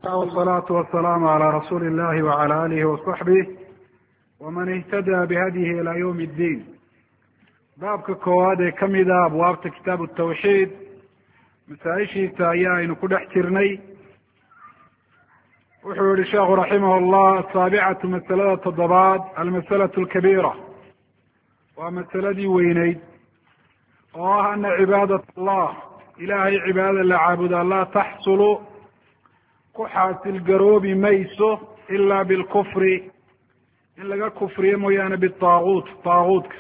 والصلاة والسلام على رسول الله وعلى آله وصحبه ومن اهتدى بهديه إلى يوم الدين. baabka koowaad ee kamid a abwaabta kitaab الtawxiid masaaishiisa ayaa aynu ku dhex jirnay. wuxuu yihi sheekhu raximah اllah asaabicatu masalada toddobaad almasalaة اlkabiira waa masaladii weyneyd oo ah ana cibaadat allah ilahay cibaadada la caabudaa laa taxsulu ku xaasil garoobi mayso ila bilkufri in laga kufriyo mooyaane bitaaguut taaguutka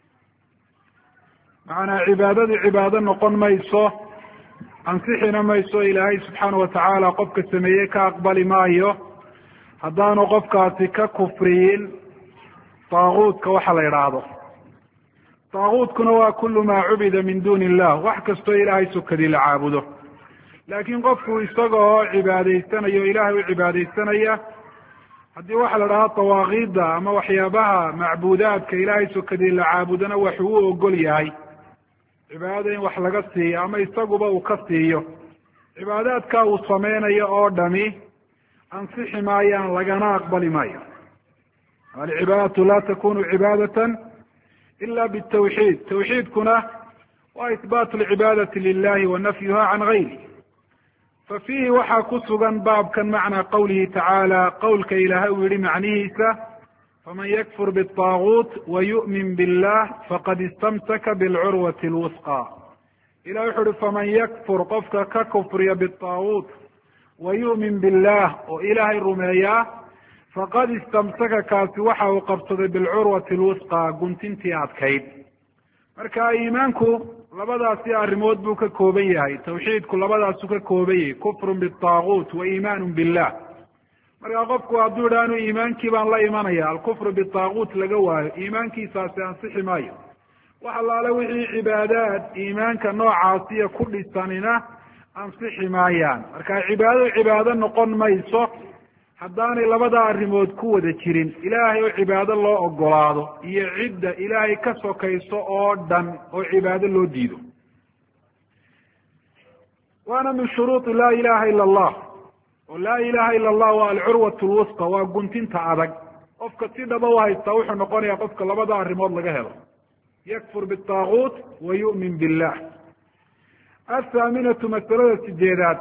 macanaa cibaadadu cibaado noqon mayso ansixina mayso ilaahay subxaana watacaala qofka sameeyey ka aqbali maayo haddaanu qofkaasi ka kufriyin taaguutka waxa la idhaahdo. taaguutkuna waa kulu maa cubida min duni illah, wax kastoo ilaahay sokadii la caabudo. laakiin qofku isaga oo cibaadaysanayo o ilaahay u cibaadaysanaya haddii waxa la dhahaa dawaaqiida ama waxyaabaha macbuudaadka ilaahay sokadii la caabudana waxuu u ogol yahay cibaadada in wax laga siiyo ama isaguba uu ka siiyo. cibaadaadka uu sameynayo oo dhami ansixi maayaan, lagana aqbali maayo. alcibaadatu laa takunu cibaadatan ila bitawxiid. tawxiidkuna waa ihbaatu lcibaadati lilahi wa nafyuha can gayri. fafiihi waxaa ku sugan baabkan macnaa qawlihi tacaala, qowlka ilaahay uu yihi macnihiisa faman yakfur biالطaaguut wayu'min billah faqad istamsaka bilcurwati اlwusqa. ilah wuxu uhi faman yakfur qofka ka kufriya biالطaaguut wayu'min billah oo ilaahay rumeeyaa faqad istamsaka kaasi waxa uu qabsaday bilcurwati اlwusqa guntintii adkayd. marka iimaanku labadaasi arrimood buu ka kooban yahay. tawxiidku labadaasu ka kooban yahay, kufrun biالطaaguut wa iimaanu billah. markaa qofku hadduu idha anu iimaankii baan la imanaya, alkufru biالطaaguut laga waayo, iimaankiisaasi ansixi maayo. wax allaale wixii cibaadaad iimaanka noocaasiya ku dhisanina ansixi maayaan. marka cibaadadu cibaado noqon mayso haddaanay labada arrimood ku wada jirin. ilaahay oo cibaado loo ogolaado iyo cidda ilaahay ka sokayso oo dhan oo cibaado loo diido. waana min shuruudi laa ilaha ila allah. oo laa ilaha ila allah waa alcurwat lwusqa, waa guntinta adag. qofka si dhaba u haystaa wuxuu noqonaya qofka labada arrimood laga helo, yakfur biالطaaguut wa yu'min billah. athaaminatu masalada sideedaad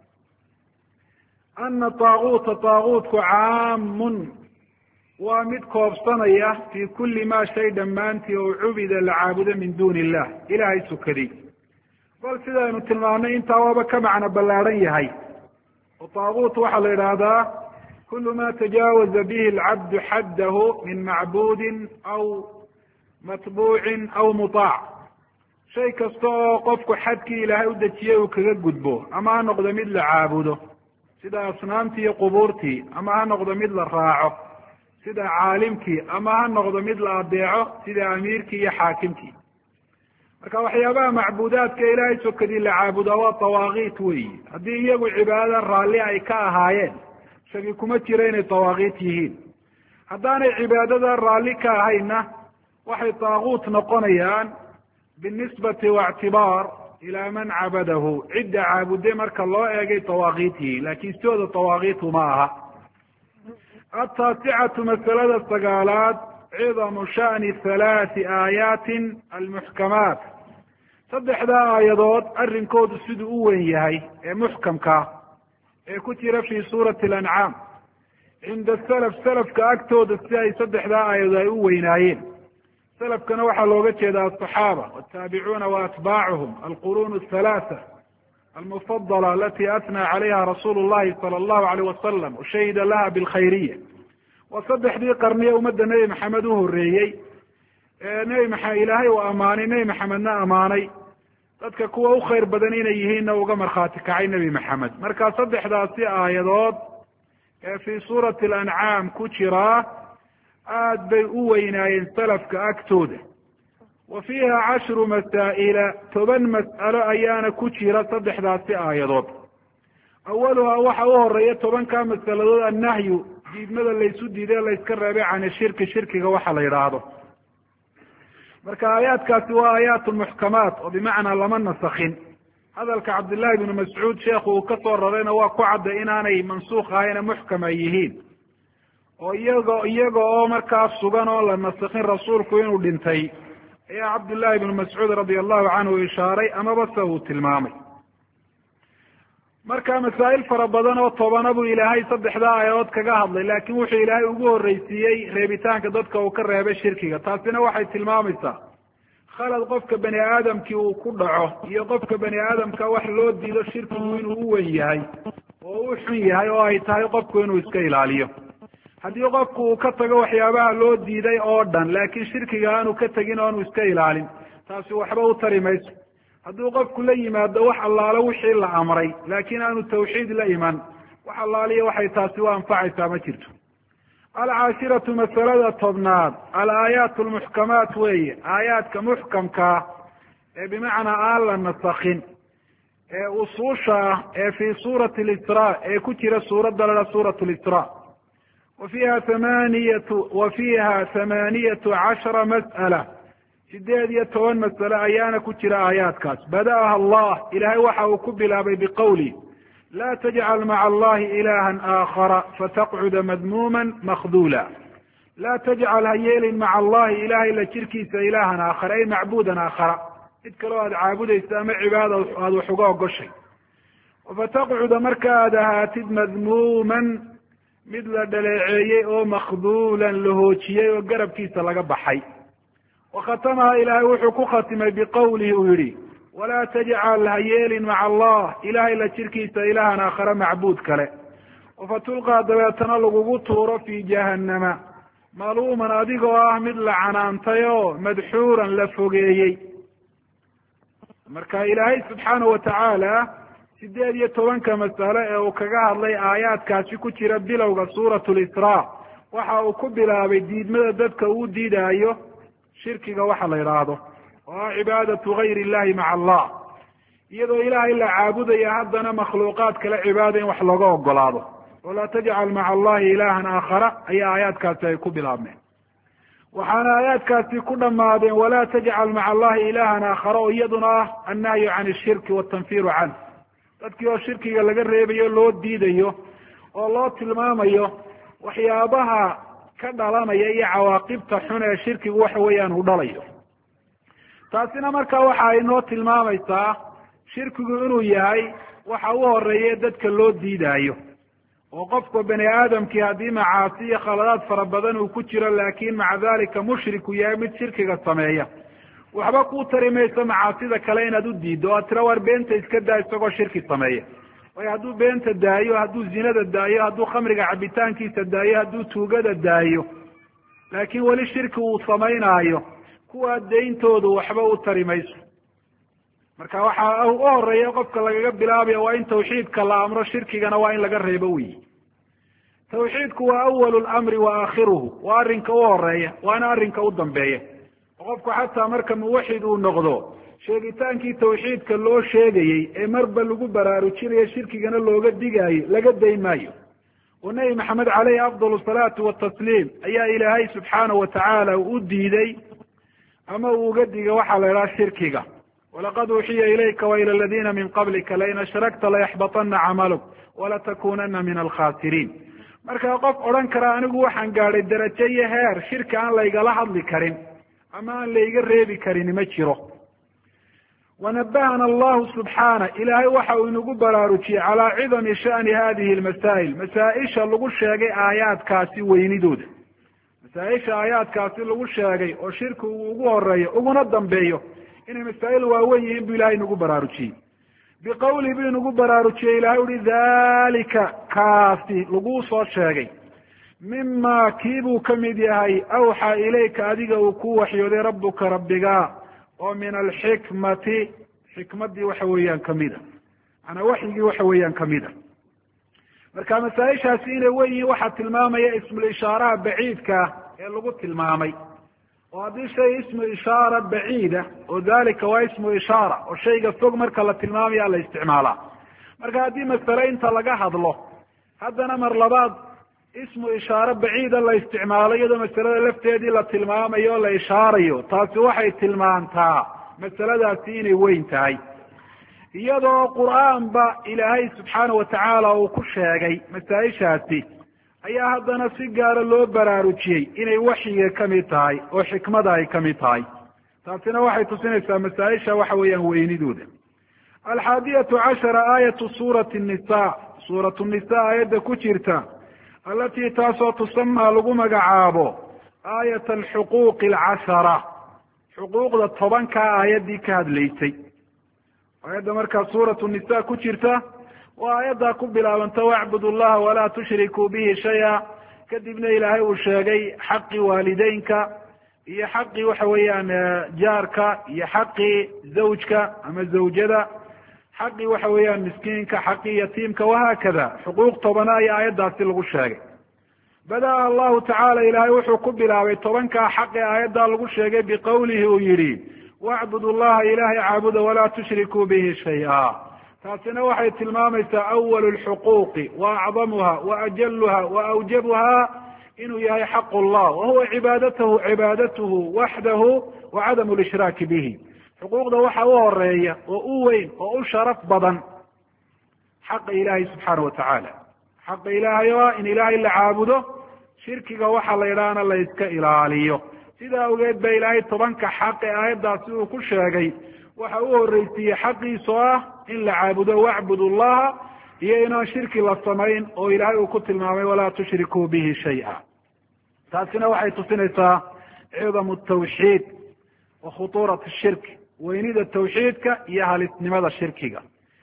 ana taaguuta taaguutku caamun waa mid koobsanaya fi kuli ma shay dhammaantii oo cubida la caabudo min duni illah, ilahay sukadii. bal sidaynu tilmaamnay intaa waaba ka macno ballaadhan yahay. oo taaguut waxaa la idhaahdaa kulu ma tajaawaza bihi alcabdu xaddahu min macbuudin aw matbuucin aw mutaac. shay kasta oo qofku xadkii ilaahay u dejiyey uu kaga gudbo, ama ha noqdo mid la caabudo sida asnaamtii iyo qubuurtii, ama ha noqdo mid la raaco sida caalimkii, ama ha noqdo mid la adeeco sida amiirkii iyo xaakimkii. marka waxyaabaha macbuudaadka ilaahay sokadii la caabudaa waa tawaaqiit weyi. haddii iyagu cibaadada raalli ay ka ahaayeen shaki kuma jiro inay tawaaqiit yihiin. haddaanay cibaadada raalli ka ahayna waxay taaguut noqonayaan binisbati waictibaar ilaa man cabadahu. cidda caabude marka loo eegay tawaaqiit yihiin, laakin sidooda tawaaqiitu ma aha. ataasicatu masalada sagaalaad cidamu sha'ni halaati aayaatin almuxkamaat. saddexdaa aayadood arrinkoodu siduu u weyn yahay ee muxkamka ee ku jira fi suurati alancaam cinda salaf, salafka agtooda si ay saddexdaa aayadood ay u weynaayeen. salafkana waxaa looga jeeda aلصaxaaba wالtaabicuuna waatbaacuhum alquruun الhalaatha almufadala alati atnaa calayha rasuulu llahi salى allahu alayh wasalam washahida laha bilkhayriya. waa saddexdii qarniye ummadda nebi maxamed u horeeyey ee ilaahay uu amaanay, nebi maxamedna amaanay, dadka kuwa u khayr badan inay yihiinna uga markhaati kacay nebi maxamed. marka saddexdaasi aayadood ee fii suurati alancaam ku jiraa aad bay u weynaayeen salafka agtooda. wa fiiha 10 masaa'ila, 10 mas'alo ayaana ku jira saddexdaasi aayadood. awaluhaa waxa u horeeya 10kaa masaladood annahyu, diidmada laysu diiday layska reebay can shirki, shirkiga waxa la yidhaahdo. marka aayaadkaasi waa aayaat muxkamaat oo bimacnaa lama nasakin. hadalka cabdillahi ibnu mascuud sheekhu uu ka soo rarayna waa ku cadday inaanay mansuukh ahayna muxkam ay yihiin oo iyaga oo markaa sugan oo la nasikhin rasuulku inuu dhintay ayaa cabdullahi ibnu mascuud radia allahu canhu ishaaray amaba se uu tilmaamay marka masaa'il fara badan oo tobana buu ilaahay saddexdaa aayadood kaga hadlay laakiin wuxuu ilaahay ugu horreysiiyey reebitaanka dadka uu ka reebay shirkiga. taasina waxay tilmaamaysaa khalad qofka bani aadamkii uu ku dhaco iyo qofka bani aadamka wax loo diido shirkigu inuu u wen yahay oo u xun yahay oo ay tahay qofku inuu iska ilaaliyo. haddii qofku uu ka tago waxyaabaha loo diiday oo dhan laakiin shirkiga aanu ka tegin o aanu iska ilaalin, taasi waxba u tari mayso. hadduu qofku la yimaado wax allaalo wixii la amray laakiin aanu tawxiid la iman, wax allaaliya waxay taasi u anfacaysaa ma jirto. alcaashiratu masalada tobnaad alaayaat almuxkamaat weeye, aayaadka muxkamkaa ee bimacnaa aan la nasakhin ee usuusha ah ee fii suurati alisraa ee ku jira suuradda la suurat lisraa wa fiiha thamaaniyatu cashara mas'ala, 18 mas'ale ayaana ku jira aayaadkaas. bada'aha allah, ilaahay waxa uu ku bilaabay biqowli laa tajcal maca allahi ilahan aakhara fataqcuda madmuuman makduula. laa tajcal ha yeelin maca allahi ilahay la jirkiisa ilaahan aakhara ay macbuudan aakhara, mid kaloo aada caabudaysa ama cibaada aada wax uga ogoshay. fataqcuda marka aad ahaatid madmuuman mid la dhaleeceeyey oo makduulan la hoojiyey oo garabkiisa laga baxay. wakhatamaha ilaahay wuxuu ku khatimay biqowlihi uu yihi walaa tajcal ha yeelin maca allah ilahay la jirkiisa ilahan aakhare macbuud kale. fatulqaa dabeetana lagugu tuuro fii jahannama maluuman adigoo ah mid la canaantay oo madxuuran la fogeeyey. marka ilaahay subxaanahu watacaala 18 mas'ale ee uu kaga hadlay aayaadkaasi ku jira bilowga suurat lisraa waxa uu ku bilaabay diidmada dadka uu diidaayo shirkiga waxa la yidhaahdo oo ah cibaadatu gayri illahi maca allah, iyadoo ilaahay la caabudaya haddana makhluuqaad kale cibaada in wax looga ogolaado. walaa tajcal maca allahi ilahan aakhara ayaa aayaadkaasi ay ku bilaabmeen, waxaana aayaadkaasi ku dhammaadeen walaa tajcal maca allahi ilahan aakhara oo iyaduna ah annahyu can ishirki watanfiru canh, dadkii oo shirkiga laga reebayo loo diidayo oo loo tilmaamayo waxyaabaha ka dhalanaya iyo cawaaqibta xun ee shirkigu waxa weeyaan uu dhalayo. taasina marka waxa ay noo tilmaamaysaa shirkigu inuu yahay waxa u horeeye dadka loo diidaayo, oo qofka bani aadamkii haddii macaasi iyo khaladaad fara badan uu ku jiro laakiin maca dalika mushriku yahay mid shirkiga sameeya, waxba kuu tari mayso macaasida kale inaad u diiddo o aad tira waar beenta iska daa isagoo shirki sameeya. waayo hadduu beenta daayo, hadduu zinada daayo, hadduu khamriga cabitaankiisa daayo, hadduu tuugada daayo, laakiin weli shirki uu samaynaayo, kuwaa dayntoodu waxba u tari mayso. marka waxa u horeeya qofka lagaga bilaabaya waa in tawxiidka la amro, shirkigana waa in laga reebo weyi. tawxiidku waa awalu lamri wa aakhiruhu, waa arrinka u horeeya waana arrinka u dambeeya. qofku xataa marka muwaxid uu noqdo, sheegitaankii tawxiidka loo sheegayey ee marba lagu baraarujinayo shirkigana looga digaayo laga dayn maayo. oo nebi maxamed caleyhi afdal salaatu watasliim ayaa ilaahay subxaanahu watacaala u diiday ama uu uga diga waxaa la idhaha shirkiga. walaqad uuxiya ilayka waila aladiina min qablika lain ashrakta layaxbatana camaluk walatakunana min alkhasiriin. markaa qof odhan kara anigu waxaan gaadhay darajo iyo heer shirki aan laygala hadli karin ama aan layga reebi karin ma jiro. wanabahana allahu subxaana, ilaahay waxa uu inagu baraarujiyey calaa cidami shani hadihi lmasaa'il, masaa-isha lagu sheegay aayaadkaasi weynidooda. masaa-isha aayaadkaasi lagu sheegay oo shirki uu ugu horeeyo uguna dambeeyo inay masaa'il waaweyn yihiin buu ilahay inagu baraarujiyey. biqowli buu inagu baraarujiyey ilahay uhi dalika kaasi laguu soo sheegay mima kii buu ka mid yahay awxaa ilayka adiga uu ku waxyooday rabbuka rabbiga oo min alxikmati, xikmadii waxa weeyaan kamida, manaa waxyigii waxa weeyaan kamida. marka masaa-ishaasi inay wen yihiin waxaa tilmaamaya ismul ishaaraha baciidka ee lagu tilmaamay. oo haddii shay ismu ishaara baciida oo dalika waa ismu ishaara oo shayga fog marka la tilmaamaya la isticmaalaa. marka haddii masale inta laga hadlo haddana mar labaad ismu ishaare baciida la isticmaalo iyadoo masalada lafteedii la tilmaamayo o la ishaarayo, taasi waxay tilmaantaa masaladaasi inay weyn tahay. iyadoo qur'aanba ilaahay subxaana watacaala uu ku sheegay masaa-ishaasi ayaa haddana si gaara loo baraarujiyey inay waxyiga kamid tahay oo xikmada ay kamid tahay. taasina waxay tusinaysaa masaa-isha waxa weeyaan weynidooda. 11 aayatu suurati nisa, suuratu nisa aayadda ku jirta, alatii taasoo tusamaa lagu magacaabo aayat alxuquuqi 10, xuquuqda 10 aayaddii ka hadlaysay. aayadda markaa suuratu nisa ku jirta waa aayaddaa ku bilaabanta wacbudu llaha walaa tushrikuu bihi shaya, kadibna ilaahay uu sheegay xaqii waalideynka iyo xaqii waxa weeyaan jaarka iyo xaqii zawjka ama zawjada, xaqii waxa weeyaan miskiinka, xaqii yatiimka, wahaakada xuquuq 10 ayaa aayaddaasi lagu sheegay. bada allahu tacaala ilaahay wuxuu ku bilaabay 10 xaqi aayaddaa lagu sheegay biqowlihi uu yihi wacbudu llaha ilaahay caabuda walaa tushrikuu bihi shaya. taasina waxay tilmaamaysaa awal lxuquuqi wa acdamuha wa ajaluha wa awjabuha inuu yahay xaq llah wahuwa cibaadatuhu waxdahu wa cadamu lishraaki bihi. xuquuqda waxa u horeeya oo u weyn oo u sharaf badan xaqa ilaahay subxaana watacaala. xaqa ilaahay o in ilaahay la caabudo, shirkiga waxa la yidhaahna la iska ilaaliyo. sidaa awgeed ba ilaahay 10 xaqe aayaddaasi uu ku sheegay waxa u horeysiiyey xaqiisoo ah in la caabudo wacbudu llaha iyo inaan shirki la samayn oo ilaahay uu ku tilmaamay walaa tushrikuu bihi shaya. taasina waxay tusinaysaa cidamu tawxiid wa khutuurat shirk, weynida tawxiidka iyo halisnimada shirkiga.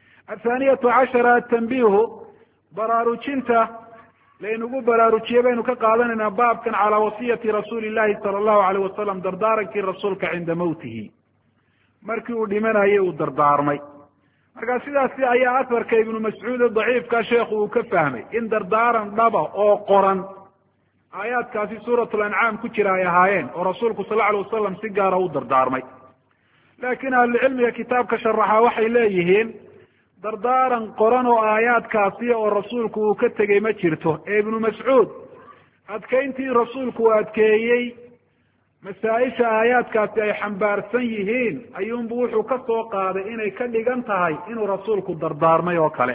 12 atanbihu, baraarujinta laynagu baraarujiyey baynu ka qaadanaynaa baabkan calaa wasiyati rasuuli llahi sala allahu alayh wasalam, dardaarankii rasuulka cinda mawtihi, markii uu dhimanayay uu dardaarmay. marka sidaasi ayaa asarka ibnu mascuud daciifka sheekhu uu ka fahmay in dardaaran dhaba oo qoran aayaadkaasi suurat lancaam ku jira ay ahaayeen oo rasuulku sal alay wasalam si gaara u dardaarmay. laakiin ahlucilmiga kitaabka sharaxa waxay leeyihiin dardaaran qoran oo aayaadkaasi oo rasuulku uu ka tegey ma jirto. ee ibnu mascuud adkeyntii rasuulku uu adkeeyey masaa-isha aayaadkaasi ay xambaarsan yihiin ayuunbu wuxuu ka soo qaaday inay ka dhigan tahay inuu rasuulku dardaarmay oo kale.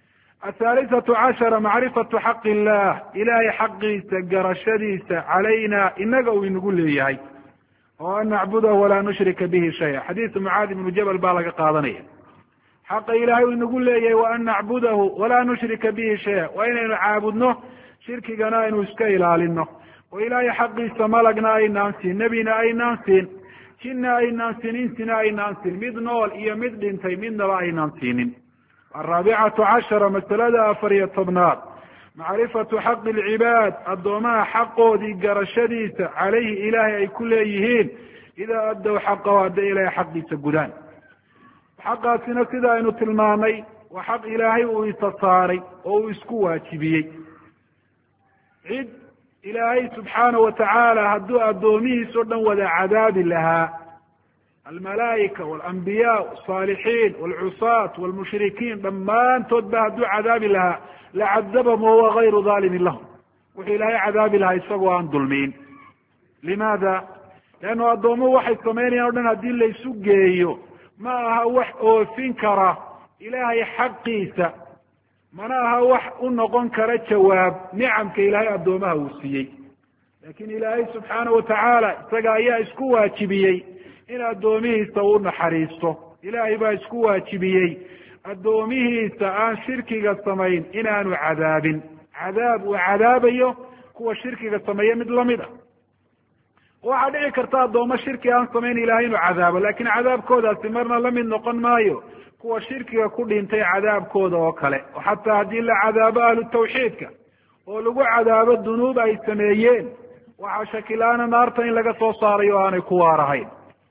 13 macrifatu xaqi illah, ilaahay xaqiisa garashadiisa calayna inaga uu inagu leeyahay, oo an nacbudahu walaa nushrika bihi shaya. xadiisu mucaad ibnu jabal baa laga qaadanaya. xaqa ilaahay uu inagu leeyahay wa an nacbudahu walaa nushrika bihi shaya, waa inaynu caabudno, shirkigana aynu iska ilaalino. oo ilaahay xaqiisa malagna aynaan siin, nebina aynaan siin, jinna aynaan siin, insina aynaan siin, mid nool iyo mid dhintay midnaba aynaan siinin. 14 masalada 14aad macrifatu xaqi alcibaad, addoomaha xaqoodii garashadiisa calayhi ilaahay ay ku leeyihiin idaa addow xaqahu hadday ilaahay xaqiisa gudaan. xaqaasina sida aynu tilmaamay waa xaq ilaahay uu isa saaray oo uu isku waajibiyey. cid ilaahay subxaana watacaala hadduu addoomihiis o dhan wada cadaabi lahaa, almalaa'ika walambiyaa alsaalixiin walcusaat walmushrikiin dhammaantood ba hadduu cadaabi lahaa lacadabahum wahuwa gayru daalimin lahum, wuxuu ilaahay cadaabi lahaa isagoo aan dulmiin. limaada? leannu addoomuhu waxay samaynayaan o dhan haddii laysu geeyo ma aha wax oofin kara ilaahay xaqiisa, mana aha wax u noqon kara jawaab nicamka ilaahay addoomaha uu siiyey. laakiin ilaahay subxaana watacaala isaga ayaa isku waajibiyey in addoomihiisa uu naxariisto. ilaahay baa isku waajibiyey addoomihiisa aan shirkiga samayn inaanu cadaabin, cadaab uu cadaabayo kuwa shirkiga sameeya mid lamid ah. waxaa dhici karta addoommo shirki aan samayn ilahay inuu cadaabo, laakiin cadaabkoodaasi marna lamid noqon maayo kuwa shirkiga ku dhintay cadaabkooda oo kale. oo xataa haddii la cadaabo ahlu tawxiidka oo lagu cadaabo dunuub ay sameeyeen, waxaa shakilaana naarta in laga soo saarayo o aanay ku waarahayn.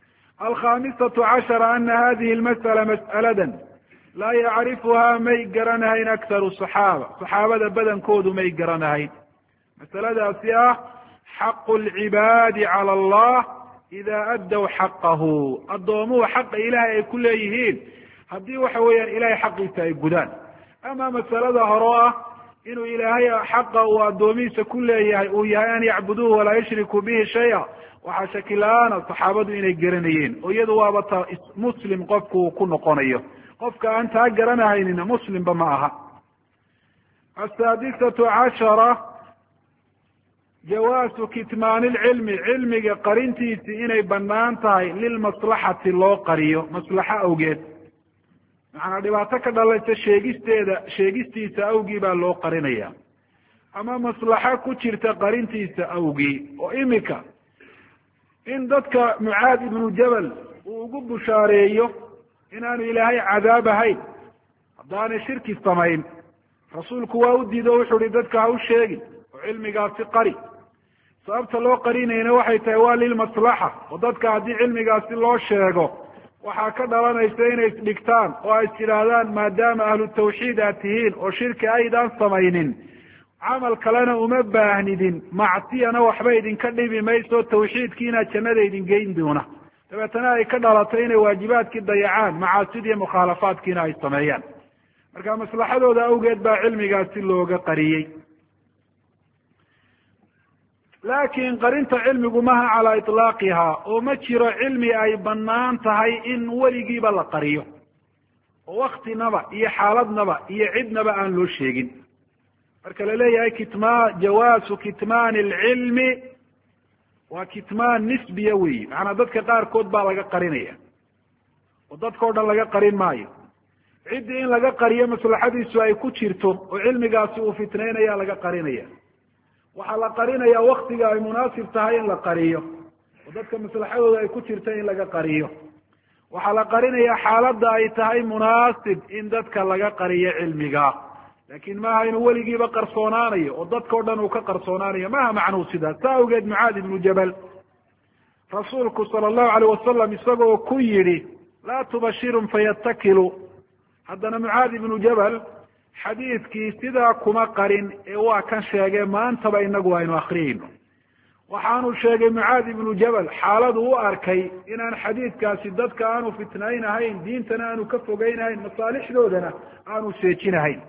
15 ana hadihi lmas'ala mas'aladan laa yacrifuhaa may garanahayn akharu saxaaba, saxaabada badankoodu may garanahayn. masaladaasi ah xaqu lcibaadi cala allah ida addow xaqahu, addoomuhu xaqa ilaahay ay ku leeyihiin haddii waxa weeyaan ilahay xaqiisa ay gudaan. ama masalada hore o ah inuu ilaahay xaqa uu addoomihiisa ku leeyahay uu yahay an yacbuduuhu walaa yushrikuu bihi shaya, waxaa shaki la-aana saxaabadu inay garanayeen, oo iyadu waaba ta muslim qofku uu ku noqonayo. qofka aan taa garanahaynina muslimba ma aha. asaadisatu cashara jawaasu kitmaani lcilmi, cilmiga qarintiisi inay banaan tahay lilmaslaxati loo qariyo maslaxo awgeed, macnaa dhibaato ka dhalaysa sheegistiisa awgii baa loo qarinaya, ama maslaxo ku jirta qarintiisa awgii. oo imika in dadka Mucaad ibnu Jabal uu ugu bushaareeyo inaanu ilaahay cadaab ahayn haddaanay shirki samayn, rasuulku waa u diido wuxuu uhi dadka ha u sheegin oo cilmigaasi qari. sababta loo qarinayna waxay tahay waa lilmaslaxa, oo dadka haddii cilmigaasi loo sheego waxaa ka dhalanaysa inay isdhigtaan oo ay tidhaahdaan maadaama ahlu tawxiid aad tihiin oo shirki aydaan samaynin, camal kalena uma baahnidin, macsiyana waxba idinka dhibi mayso, tawxiidkiina jannada idin geyn doona. dabeetana ay ka dhalato inay waajibaadkii dayacaan, macaasidii mukhaalafaadkiina ay sameeyaan. marka maslaxadooda awgeed baa cilmigaasi looga qariyey. laakiin qarinta cilmigu maha calaa itlaaqiha, oo ma jiro cilmi ay banaan tahay in weligiiba la qariyo, oo waktinaba iyo xaaladnaba iyo cidnaba aan loo sheegin. marka la leeyahay jawaasu kitmaani alcilmi waa kitmaan nisbiya weyi, macnaa dadka qaarkood baa laga qarinaya oo dadkao dhan laga qarin maayo. ciddii in laga qariyo maslaxadiisu ay ku jirto oo cilmigaasi uu fitnaynaya laga qarinaya. waxaa la qarinaya waktiga ay munaasib tahay in la qariyo, oo dadka maslaxadooda ay ku jirta in laga qariyo. waxaa la qarinaya xaaladda ay tahay munaasib in dadka laga qariyo cilmiga, laakin maaha inuu weligiiba qarsoonaanayo oo dadkao dhan uu ka qarsoonaanayo, maha macnuu sidaas. saa awgeed Mucaad ibnu Jabal rasuulku sala allahu alayh wasalam isagoo ku yidhi laa tubashirun fayatakilu, haddana Mucaad ibnu Jabal xadiidkii sidaa kuma qarin ee waa kan sheegay maantaba inagu aynu akriyayno. waxaanu sheegay Mucaad ibnu Jabal xaaladu u arkay inaan xadiidkaasi dadka aanu fitnaynahayn, diintana aanu ka fogeynahayn, masaalixdoodana aanu seejinahayn.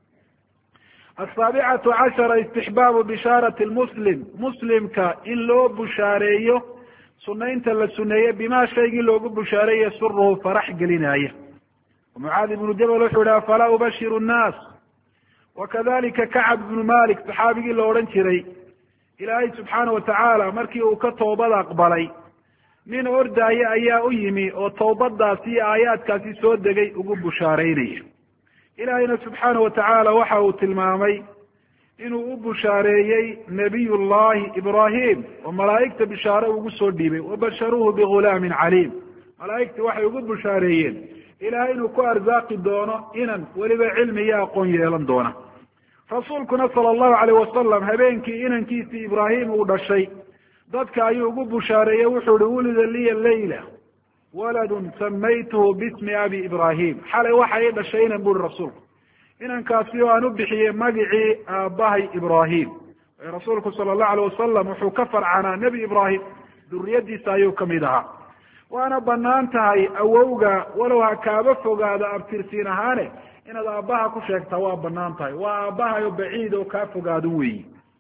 asaabicatu cashara istixbaabu bishaarati lmuslim, muslimka in loo bushaareeyo sunaynta la suneeye bimaa shaygii loogu bushaareeye suruhu farax gelinaya. mucaad ibnu jabal wuxuu yihi afalaa ubashiru nnaas. wakadalika kacab ibnu malik saxaabigii la odhan jiray, ilaahay subxaana watacaala markii uu ka toobad aqbalay, nin ordaaye ayaa u yimi oo towbadaasi iyo aayaadkaasi soo degay ugu bushaareynaya. ilaahayna subxaana watacaala waxa uu tilmaamay inuu u bushaareeyey nabiy llahi ibrahim oo malaa'igta bishaare ugu soo dhiibay, wabasharuuhu bigulaamin caliim. malaa'igtii waxay ugu bushaareeyeen ilahay inuu ku arsaaqi doono inan weliba cilmi iyo aqoon yeelan doona. rasuulkuna sala allahu alayh wasalam habeenkii inankiisii ibraahim uu dhashay dadka ayuu ugu bushaareeyey, wuxuu ihi wulida liya leyla waladun samaytuhu bismi abi ibrahim. xalay waxa ii dhashay inan buri rasuulku, inankaasi oo aan u bixiyey magicii aabbahay ibrahim. rasuulku sala allahu alayh wasalam wuxuu ka farcanaa nebi ibrahim, duriyadiisa ayuu kamid ahaa. waana banaan tahay awowga walow ha kaaba fogaado abtirsiin ahaane inaad aabbaha ku sheegtaa waa banaan tahay, waa aabbahayo baciid oo kaa fogaado weyi.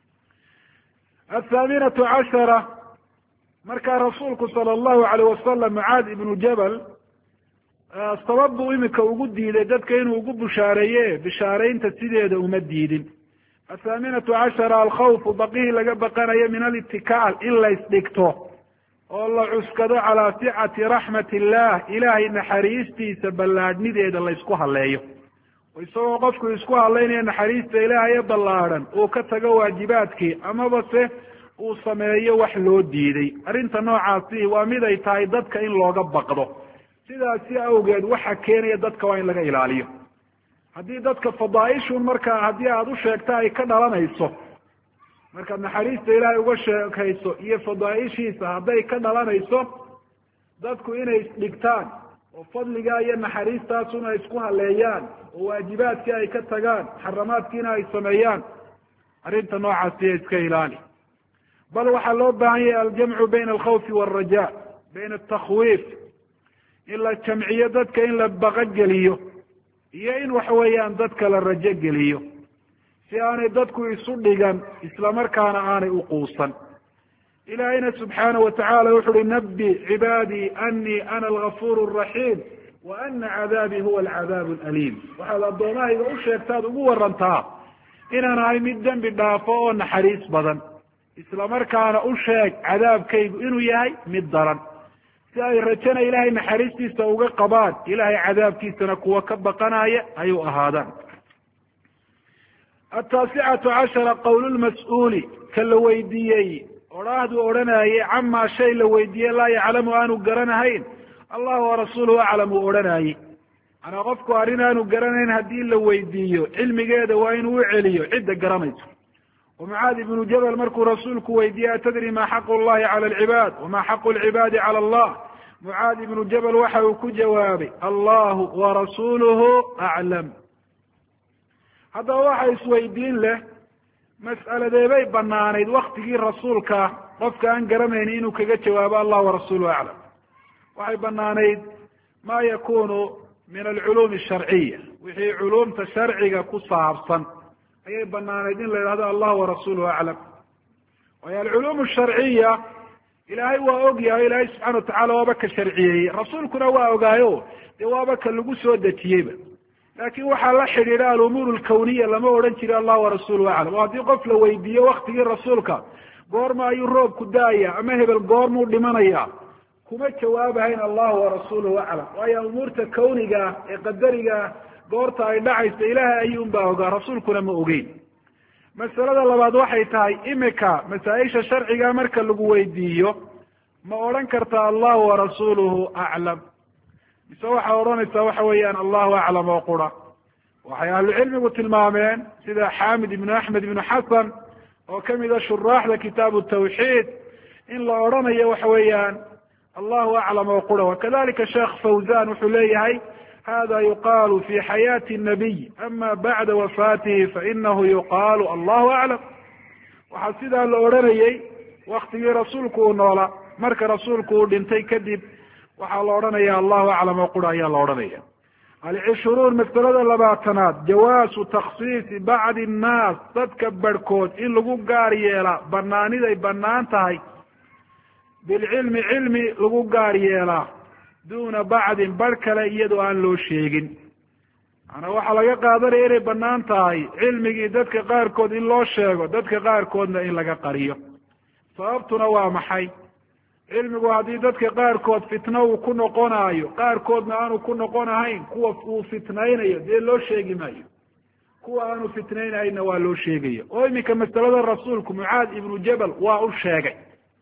athaaminatu cashara, markaa rasuulku sala allahu alayh wasalam mucaad ibnu jabal sabab buu imika ugu diiday dadka inuu ugu bushaareeye, bishaaraynta sideeda uma diidin. athaaminatu cashara alkhawfu, baqihii laga baqanayo min alitikaal, in la isdhigto oo la cuskado calaa sicati raxmat illah, ilaahay naxariistiisa ballaadhnideeda la isku haleeyo. isagoo qofku isku hadlaynaya naxariista ilaahaye ballaadhan uu ka tago waajibaadkii, amaba se uu sameeyo wax loo diiday. arrinta noocaasi waa mid ay tahay dadka in looga baqdo. sidaasi awgeed waxa keenaya dadka waa in laga ilaaliyo. haddii dadka fadaaishun markaa haddii aada u sheegta ay ka dhalanayso, markaad naxariista ilaahay uga sheekayso iyo fadaaishiisa hadday ka dhalanayso dadku inay isdhigtaan oo fadligaa iyo naxariistaasuna ay isku haleeyaan oo waajibaadkii ay ka tagaan, xaramaadkiina ay sameeyaan, arrinta noocaasiya iska ilaali. bal waxaa loo baahan yahay aljamcu bayna alkhawfi waalraja, bayna atakhwiif, in la jamciyo dadka in la baqogeliyo iyo in waxa weeyaan dadka la rajo geliyo, si aanay dadku isu dhigan islamarkaana aanay uquusan. ilaahayna subxaana watacaala wuxu uhi nabi cibaadii anii ana algafuur raxiim wa ana cadaabii huwa alcadaab alaliim waxaad addoomahayga u sheegtaad ugu warantaa inaan ahay mid dembi dhaafo oo naxariis badan isla markaana u sheeg cadaabkaygu inuu yahay mid daran si ay rajana ilaahay naxariistiisa uga qabaan ilaahay cadaabkiisana kuwa ka baqanaya ayuu ahaadaan. ataasicatu cashara qowl lmas-uuli ka la weydiiyey odhaahdu odhanayey camaa shay la weydiiyey laa yaclamu aanu garanahayn allahu warasuuluhu aclam uu odhanayey manaa qofku arrin aanu garanayn haddii la weydiiyo cilmigeeda waa inuu u celiyo cidda garanayso. ومعاذ بن جبل markuu rasuulku weydiiyey atadri ma xaq الlahi calى الcibaad wama xaq الcibaadi calى الlah معاذ بن جبل waxa uu ku jawaabay allahu warasuluhu aclam. haddaba waxa isweydiin leh mas'aladeebay banaanayd waktigii rasuulka qofka aan garanayni inuu kaga jawaabo allah warasuluhu aclam. waxay banaanayd ma yakunu min alculuum الsharciya wixii culuumta sharciga ku saabsan ayay banaanayd in la yidhahdo allah warasuluhu aclam. waayo alculuum sharciya ilaahay waa og yahay ilaahay subxana watacala waaba ka sharciyeeyey rasuulkuna waa ogaayo dee waaba ka lagu soo dejiyeyba laakin waxaa la xidhiidha alumuur alkawniya lama odhan jiro allah warasuluhu aclam. oo haddii qof la weydiiyo waktigii rasuulka goorma ayuu roobku da-aya ama hebel goormuu dhimanaya kuma jawaabahayn allahu warasuluhu aclam. waayo umuurta kawniga ee qadariga goorta ay dhacayso ilaahay ayuun baa ogaa rasuulkuna ma ogeyn. masalada labaad waxay tahay imika masaa-isha sharciga marka lagu weydiiyo ma odhan karta allahu warasuluhu aclam mise waxaa odhanaysaa waxa weeyaan allahu aclam oo qura. waxay ahlucilmigu tilmaameen sida xamid ibnu axmed ibnu xasan oo kamida shuraaxda kitaabu tawxiid in la odhanayo waxa weeyaan allahu aclam oo qura. wakadalika sheekh fawzan wuxuu leeyahay hada yuqaalu fi xayaati الnabiy ama bacda wafaatihi fainahu yuqaalu allahu aclam. waxaa sidaa la odhanayey waktigii rasuulku uu noolaa marka rasuulku uu dhintay kadib waxaa la odhanaya allahu aclam oo qura ayaa la odhanaya. alcishruun masalada labaatanaad jawaasu taksiisi bacdi الnaas dadka barhkood in lagu gaar yeelaa banaaniday banaan tahay bilcilmi cilmi lagu gaar yeelaa duna bacdin barh kale iyadoo aan loo sheegin. maanaa waxaa laga qaadanaya inay banaan tahay cilmigii dadka qaarkood in loo sheego dadka qaarkoodna in laga qariyo. sababtuna waa maxay? cilmigu haddii dadka qaarkood fitno uu ku noqonaayo qaarkoodna aanu ku noqonahayn kuwa uu fitnaynayo dee loo sheegi maayo kuwa aanu fitnaynahayna waa loo sheegayo. oo iminka masalada rasuulku mucaad ibnu jabal waa u sheegay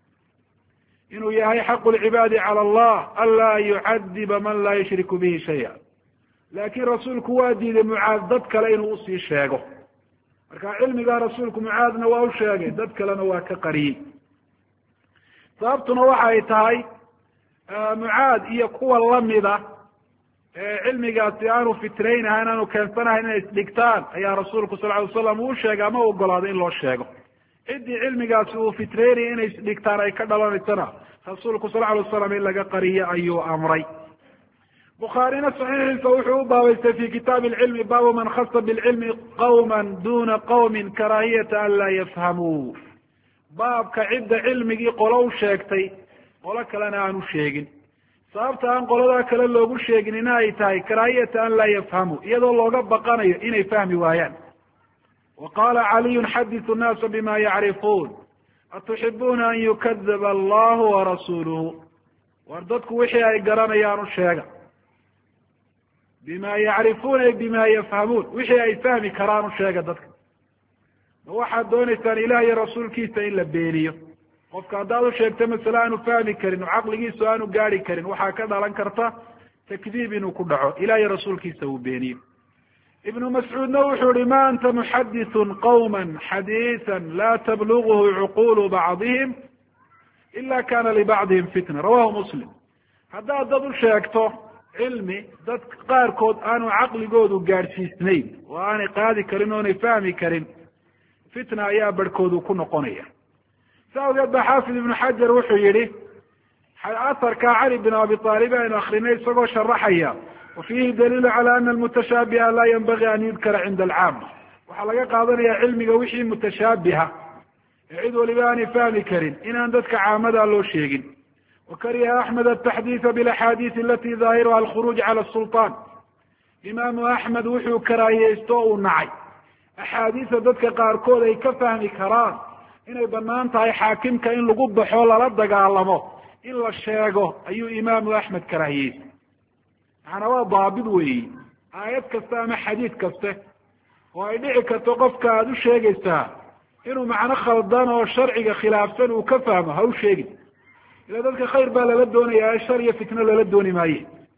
inuu yahay xaqu lcibaadi cala allah anlaa yucadiba man laa yushriku bihi shaya laakin rasuulku waa diiday mucaad dad kale inuu usii sheego. marka cilmigaa rasuulku mucaadna waa u sheegay dad kalena waa ka qariyey. sababtuna waxa ay tahay mucaad iyo kuwa lamida ee cilmigaasi aanu fitnaynahayn aanu keensanahayn inay isdhigtaan ayaa rasuulku sal ly slam uu sheegay ama ogolaaday in loo sheego. ciddii cilmigaasi uu fitnaynaya inay isdhigtaan ay ka dhalanaysana rasuulku sal alay slam in laga qariyo ayuu amray. bukhaarina saxiixiisa wuxuu u baabaystay fi kitaabi lcilmi baabu man khasa bilcilmi qawma duna qawmin karaahiyata an laa yafhamuu. baabka cidda cilmigii qolo u sheegtay qolo kalena aanu sheegin sababta aan qoladaa kale loogu sheegin ina ay tahay karaahiyata an laa yafhamuu iyadoo looga baqanayo inay fahmi waayaan. وqاla عaliyu xadiثu الnaasa bima yacrifuun atuxibuna an yukadaba allahu warasuluhu. war dadku wixii ay garanayaan u sheega bima yacrifuuna bima yafhamuun wixii ay fahmi karaan u sheega dadka. ma waxaad doonaysaan ilah iyo rasuulkiisa in la beeniyo? qofka haddaad u sheegto masale aanu fahmi karin oo caqligiisu aanu gaari karin waxaa ka dhalan karta takdiib inuu ku dhaco ilah iyo rasuulkiisa uu beeniyo. ibnu mascuudna wuxuu ihi ma anta muxadithun qawma xadiiثa la tablughu cuqulu bacdihim ila kana libacdihim fitna rawahu muslim. haddaad dad u sheegto cilmi dad qaarkood aanu caqligoodu gaadhsiisnayn oo aanay qaadi karin oonay fahmi karin fitna ayaa barhkoodu ku noqonaya. sa awgeed ba xaafid ibnu xajar wuxuu yihi aharka cali bin abi aalib aynu akrinay isagoo sharaxaya wafiihi daliilu cala ana almutashaabiha laa yanbagi an yudkara cinda alcaama. waxaa laga qaadanaya cilmiga wixii mutashaabiha ee cid waliba aanay fahmi karin inaan dadka caamada loo sheegin. وkariha أحmed التaxdiiثa bاlaxaadiiث alati ظaahiruha alkhuruuج calى الsulطaan imaamu axmed wuxuu karaahiyeysto o uu nacay axaadiisa dadka qaarkood ay ka fahmi karaan inay banaan tahay xaakimka in lagu baxo lala dagaalamo in la sheego ayuu imaamu axmed karaahiyeysta macanaa waa daabit weeyi aayad kasta ama xadiid kaste oo ay dhici karto qofka aada u sheegaysaa inuu macno khaldan oo sharciga khilaafsan uu ka fahmo ha u sheegin ila dadka khayr baa lala doonaya shar iyo fitno lala dooni maaye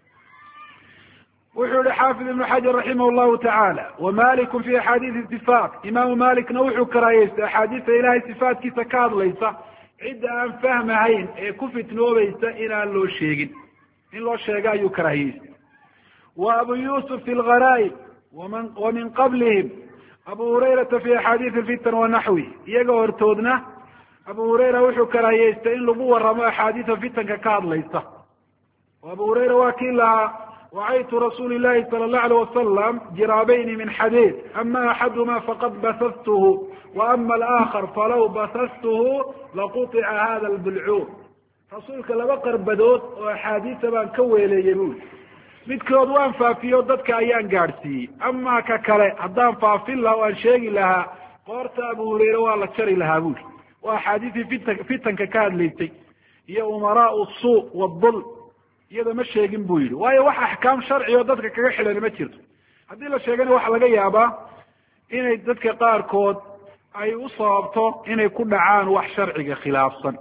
wuxuu yihi xaafid ibnu xajar raximah llahu tacaala wamaliku fi axaadiisi sifaat imaamu malikna wuxuu karaahiyeystay axaadiista ilahay sifaatkiisa ka hadlaysa cidda aan fahmahayn ee ku fitnoobaysa inaan loo sheegin in loo sheega ayuu karaahiyeystay wa abu yusuf fi lgharaib wa min qablihim abu hurayrata fi axaadiisi fitan wanaxwi iyaga hortoodna abu hurayra wuxuu karaahiyeystay in lagu waramo axaadiisa fitanka ka hadlaysa o abu hurayra waa kii lahaa wacaytu rasuuli llahi sala allahu alayh wasalam jiraabayni min xadiid ama axaduma faqad basastuhu wa ama alaakhar falaw basastuhu laquطica hada lbilcuur rasuulka laba qarbadood oo axaadiisa baan ka weeleeyey buli midkood waan faafiyo dadka ayaan gaadhsiiyey ama ka kale haddaan faafin laha o aan sheegi lahaa qoorta abu hurayre waa la jari lahaa buli waa axaadiisii fitanka ka hadlaysay iyo umaraau suu wadul iyada ma sheegin bu yihi waayo wax axkaam sharci oo dadka kaga xidhani ma jirto haddii la sheegana waxa laga yaabaa inay dadka qaarkood ay u sababto inay ku dhacaan wax sharciga khilaafsan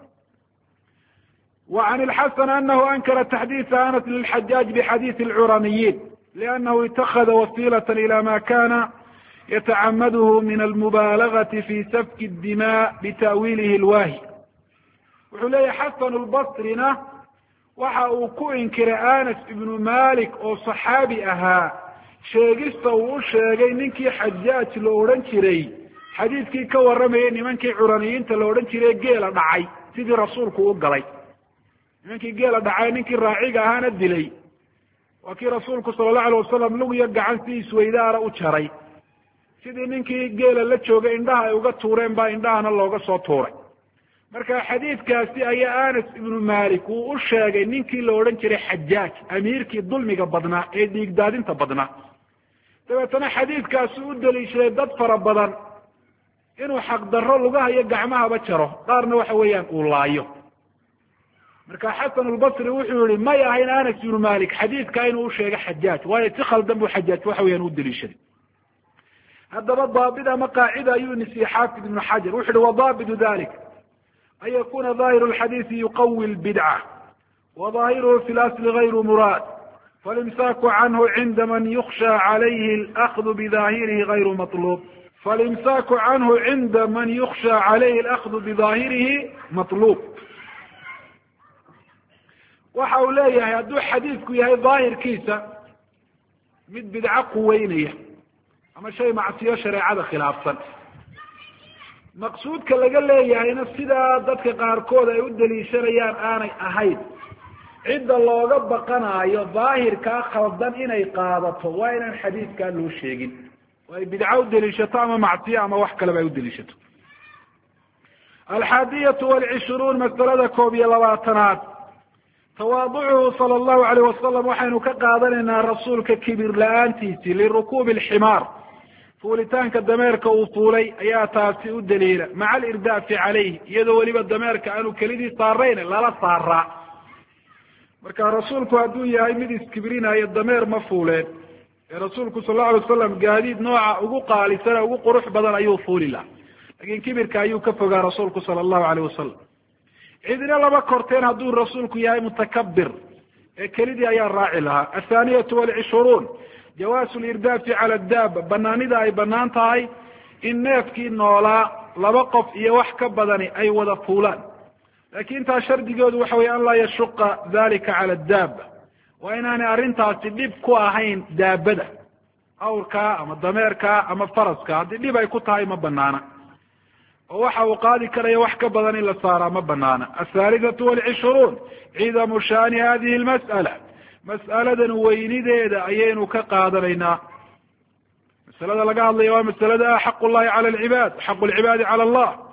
wa can ilxasan anahu ankara taxdiisa anas lilxajaaj bixadiisi alcuraniyiin liannahu itakada wasilata ila ma kana yatacamaduhu min almubaalagati fi safki اdima bita'wiilihi lwaahi wuxuu leeyahy xasan lbasrina waxa uu ku inkiray anas ibnu malik oo saxaabi ahaa sheegista uu u sheegay ninkii xajaaj la odhan jiray xadiidkii ka warramayay nimankii curaniyiinta la odhan jiray geela dhacay sidii rasuulku u galay nimankii geela dhacay ninkii raaciga ahaana dilay waa kii rasuulku sala allahu alayh wasalam lugiyo gacan si isweydaara u jaray sidii ninkii geela la joogay indhaha ay uga tuureen baa indhahana looga soo tuuray marka xadiidkaasi ayaa anas ibnu malik uu u sheegay ninkii la odhan jiray xajaaj amiirkii dulmiga badnaa ee dhiigdaadinta badnaa dabeetana xadiidkaasi u daliishaday dad fara badan inuu xaqdarro lugaha iyo gacmahaba jaro qaarna waxa weeyaan uu laayo marka xasan albasri wuxuu yihi may ahayn anas ibnu malik xadiidka inuu usheegay xajaaj waayo si khaldan buu xajaaj waxa weyaan u daliishaday haddaba daabit ama qaacida ayuu nisiyey xaafid ibnu xajar wuxu uhi wadaabitu dalik an yakuna ظahiru اlxadiiثi yuqawi اlbidcة وظahiruhu fi اlasli غayru muraad falimsaaku canhu cinda man yuksha عalayhi اlأkhdu bظaahirihi غayru maطlub falimsaaku canhu cinda man yuksha عalayhi اlأkhdu bظaahirihi maطlub waxa uu leeyahay hadduu xadiidku yahay daahirkiisa mid bidco quweynaya ama shay macsiyo shareecada khilaafsan maqsuudka laga leeyahayna sidaa dadka qaarkood ay u daliishanayaan aanay ahayn cidda looga baqanaayo daahirkaa khaldan inay qaadato waa inaan xadiidkaa loo sheegin oo ay bidco u daliishato ama macsiyo ama wax kaleba ay u daliishato alxaadiyatu walcishruun masalada 21 tawaaducuhu sala allahu alayh wasalam waxaynu ka qaadanaynaa rasuulka kibir la-aantiisii lirukuubi alximaar fuulitaanka dameerka uu fuulay ayaa taasi u daliila maca alirdaafi calayh iyadoo weliba dameerka aanu kelidii saarayn lala saaraa marka rasuulku hadduu yahay mid iskibrinaayo dameer ma fuuleen ee rasuulku sal allau alay wasalam gaadiid nooca ugu qaalisan ugu qurux badan ayuu fuuli lahaa laakiin kibirka ayuu ka fogaa rasuulku sala allahu alayh wasalam cidina lama korteen hadduu rasuulku yahay mutakabir ee kelidii ayaa raaci lahaa athaaniyatu walcishruun jawaasu lirdaafi cala daaba banaanida ay banaan tahay in neefkii noolaa laba qof iyo wax ka badani ay wada fuulaan laakin taa shardigoodu waxa weye an laa yashuqa dalika cala daaba waa inaanay arrintaasi dhib ku ahayn daabada awrkaa ama dameerkaa ama faraska haddii dhib ay ku tahay ma banaana oo waxa uu qaadi karaya wax ka badan in la saaraa ma banaana athalithatu walcishruun cidamu shaani hadihi lmas'ala mas'aladan weynideeda ayaynu ka qaadanaynaa masalada laga hadlaya waa masalada xaq llahi cala alcibaad xaqu lcibaadi cala allah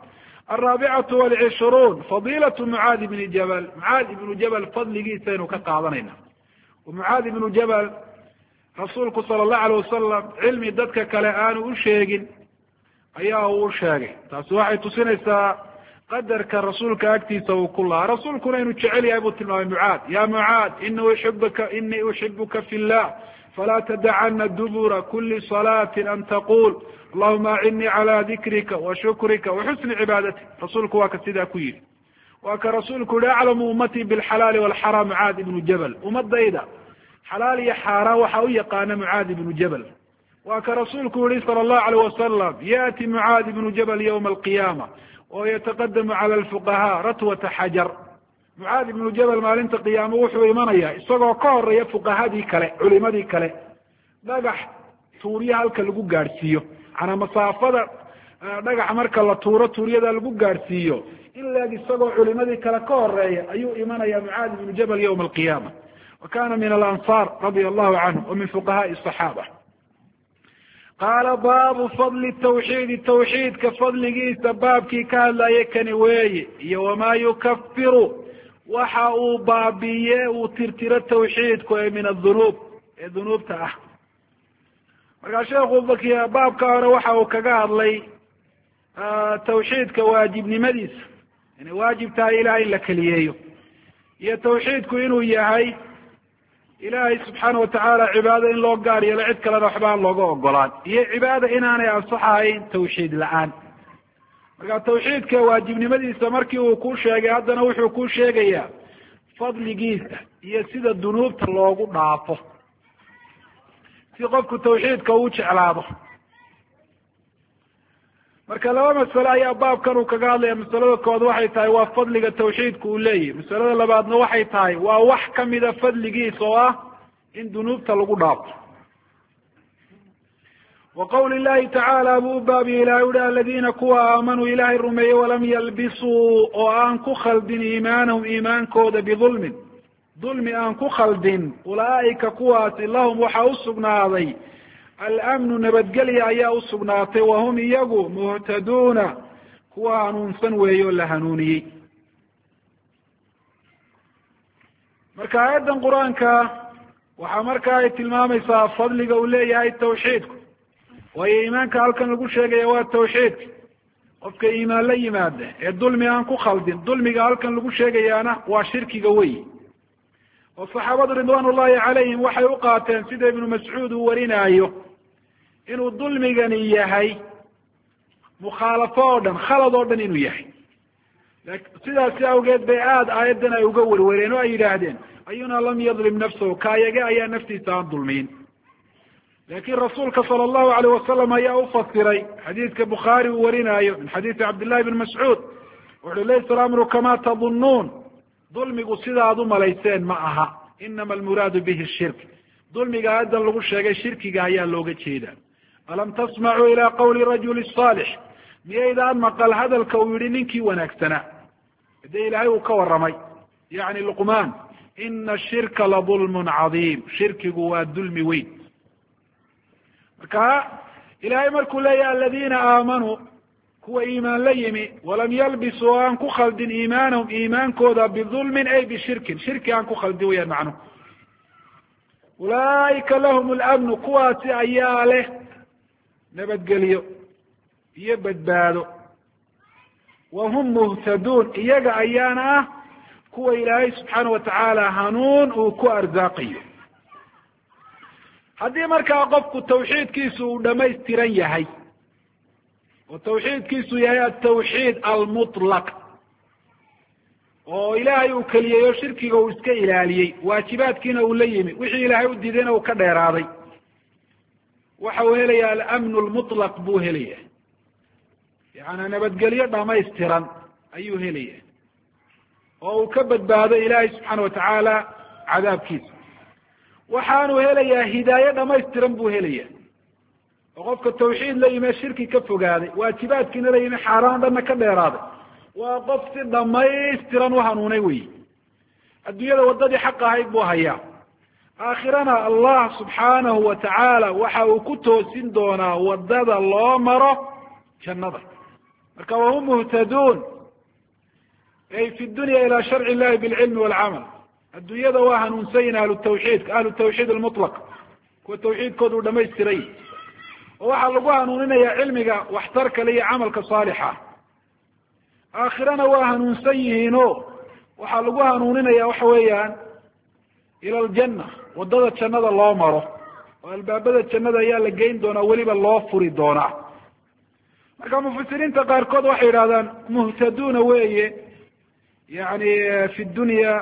الرابعة والعشرون فضيلة معاذ بن جبل. معاذ بن جبل fadligiisaynu ka qaadanayna. ومعاذ بن جبل rasuulku sala allahu alayh wasalam cilmi dadka kale aanu u sheegin ayaa uu u sheegay. taasi waxay tusinaysaa qadarka rasuulka agtiisa uu ku lahaa. rasuulkuna inuu jecel yahay buu tilmaamay mucaad. ya mucaad inii uxibuka fi llah falaa tadacana dubura kuli salaatin an taqul allahuma acinnii cala dikrika wa shukrika wa xusni cibaadatik. rasuulku waa ka sidaa ku yidhi. waa ka rasuulku yihi aclamu ummatii bilxalaali walxaraam mucaad ibnu jabal. ummadayda xalaal iyo xaaraan waxaa u yaqaana mucaad ibnu jabal. waa ka rasuulku yihi sala allahu alayh wasalam yaati mucaad ibnu jabal ywma alqiyaama oo yataqadamu cala alfuqahaa ratwata xajar. mucaad ibnu jabal maalinta qiyaamo wuxuu imanaya isagoo ka horeeya fuqahadii kale culimadii kale dhagax tuuriya halka lagu gaadhsiiyo, manaa masaafada dhagax marka la tuuro tuuryada lagu gaadhsiiyo in leeg isagoo culimadii kale ka horeeya ayuu imanaya mucaad ibnu jabal ywma alqiyaama. wa kana min alansaar radia allahu canhum wa min fuqahaai asaxaaba. qaala baabu fadli tawxiidi. tawxiidka fadligiisa baabkii ka hadlaya kani weeye, iyo wamaa yukafiru waxa uu baabiye uu tirtiro tawxiidku ee min adunuub ee dunuubta ah. markaa sheekhu baabka hore waxa uu kaga hadlay tawxiidka waajibnimadiisa inay waajib tahay ilahay in la keliyeeyo, iyo tawxiidku inuu yahay ilaahay subxaana watacaala cibaado in loo gaar yeelo cid kalena waxba aan looga ogolaan, iyo cibaada inaanay ansaxahayn tawxiid la-aan. marka tawxiidka waajibnimadiisa markii uu ku sheegay haddana wuxuu ku sheegayaa fadligiisa iyo sida dunuubta loogu dhaafo si qofku tawxiidka uu jeclaado. marka laba masale ayaa baabkan uu kaga hadlaya. masalada kood waxay tahay waa fadliga tawxiidku uu leeyahy. masalada labaadna waxay tahay waa wax kamida fadligiisa oo ah in dunuubta lagu dhaafo. wa qawli llahi tacaala buu u baabiye ilahay uhi aladiina kuwa aamanuu ilaahay rumeeyey walam yalbisuu oo aan ku khaldin iimaanahum iimaankooda bidulmin dulmi aan ku khaldin ulaa'ika kuwaasi lahum waxaa usugnaaday alamnu nabadgelya ayaa usugnaatay wahum iyagu muhtaduuna kuwa hanuunsan weeye oo la hanuuniyey. marka aayaddan qur-aanka waxaa markaa ay tilmaamaysaa fadliga uu leeyahay tawxiidku, waayo iimaanka halkan lagu sheegaya waa tawxiidka. qofka iimaan la yimaada ee dulmi aan ku khaldin, dulmiga halkan lagu sheegayaana waa shirkiga wey. oo saxaabadu ridwaan ullahi calayhim waxay u qaateen sida ibnu mascuud uu warinaayo inuu dulmigani yahay mukhaalafo oo dhan, khalad oo dhan inuu yahay. sidaasi awgeed bay aada aayaddan ay uga werwereen oo ay yidhaahdeen ayuna lam yadlim nafsahu, kaayage ayaa naftiisa aan dulmiyin. laakiin rasuulka sala allahu alayh wasalam ayaa ufasiray xadiidka bukhaari uu warinaayo min xadiidi cabdillahi bn mascuud wuxuui laysa alamru kama tadunnuun, dulmigu sida ad umalayseen ma aha, inama almuraadu bihi shirk. dulmiga aayaddan lagu sheegay shirkiga ayaa looga jeedaa. alam tasmacuu ila qawli rajuli saalix, miyaydaan maqal hadalka uu yihi ninkii wanaagsanaa dee ilaahay uu ka waramay yani luqmaan, ina ashirka ladulmun cadiim, shirkigu waa dulmi weyn. marka ilaahay markuu leeyahay aladiina aamanuu kuwa iimaan la yimi walam yalbisuu oo aan ku khaldin iimaanahum iimaankooda bidulmin ay bishirkin, shirki aan ku khaldin weyaan macnuhu. ulaa'ika lahum lamnu, kuwaasi ayaa leh nabadgelyo iyo badbaado. wahum muhtaduun, iyaga ayaana ah kuwa ilaahay subxaana watacaala hanuun uu ku arsaaqayo. haddii markaa qofku tawxiidkiisu uu dhamaystiran yahay oo tawxiidkiisu yahay atawxiid almutlaq, oo ilaahay uu keliyeeyo shirkiga uu iska ilaaliyey, waajibaadkiina uu la yimi, wixii ilaahay u diidayna uu ka dheeraaday, waxa uu helaya alamnu lmutlaq buu helaya, yaani nabadgelyo dhamaystiran ayuu helaya oo uu ka badbaado ilaahay subxaana watacaala cadaabkiisa. waxaanu helayaa hidaaye dhamaystiran buu helaya oo qofka tawxiid la yimi shirki ka fogaaday, waajibaadkiina la yimi, xaaraan dhanna ka dheeraaday, waa qof si dhamaystiran u hanuunay weyi. adduunyada waddadii xaq ahayd buu hayaa, aakhirana allah subxaanahu watacaala waxa uu ku toosin doonaa waddada loo maro jannada. marka wahum muhtaduun ay fi dunya ila sharci illahi bilcilmi walcamal adduunyada waa hanuunsayin ahlutawxiidka ahlu tawxiid almutlaq kuwa tawxiidkooda u dhamaystiray oo waxaa lagu hanuuninayaa cilmiga waxtar kale iyo camalka saalixa aakhirana waa hanuunsan yihiino waxaa lagu hanuuninaya waxa weeyaan ila aljanna wadada jannada loo maro oo albaabada jannada ayaa la geyn doonaa weliba loo furi doonaa marka mufasiriinta qaarkood waxay yidhahdaan muhtaduuna weeye yani fi dunya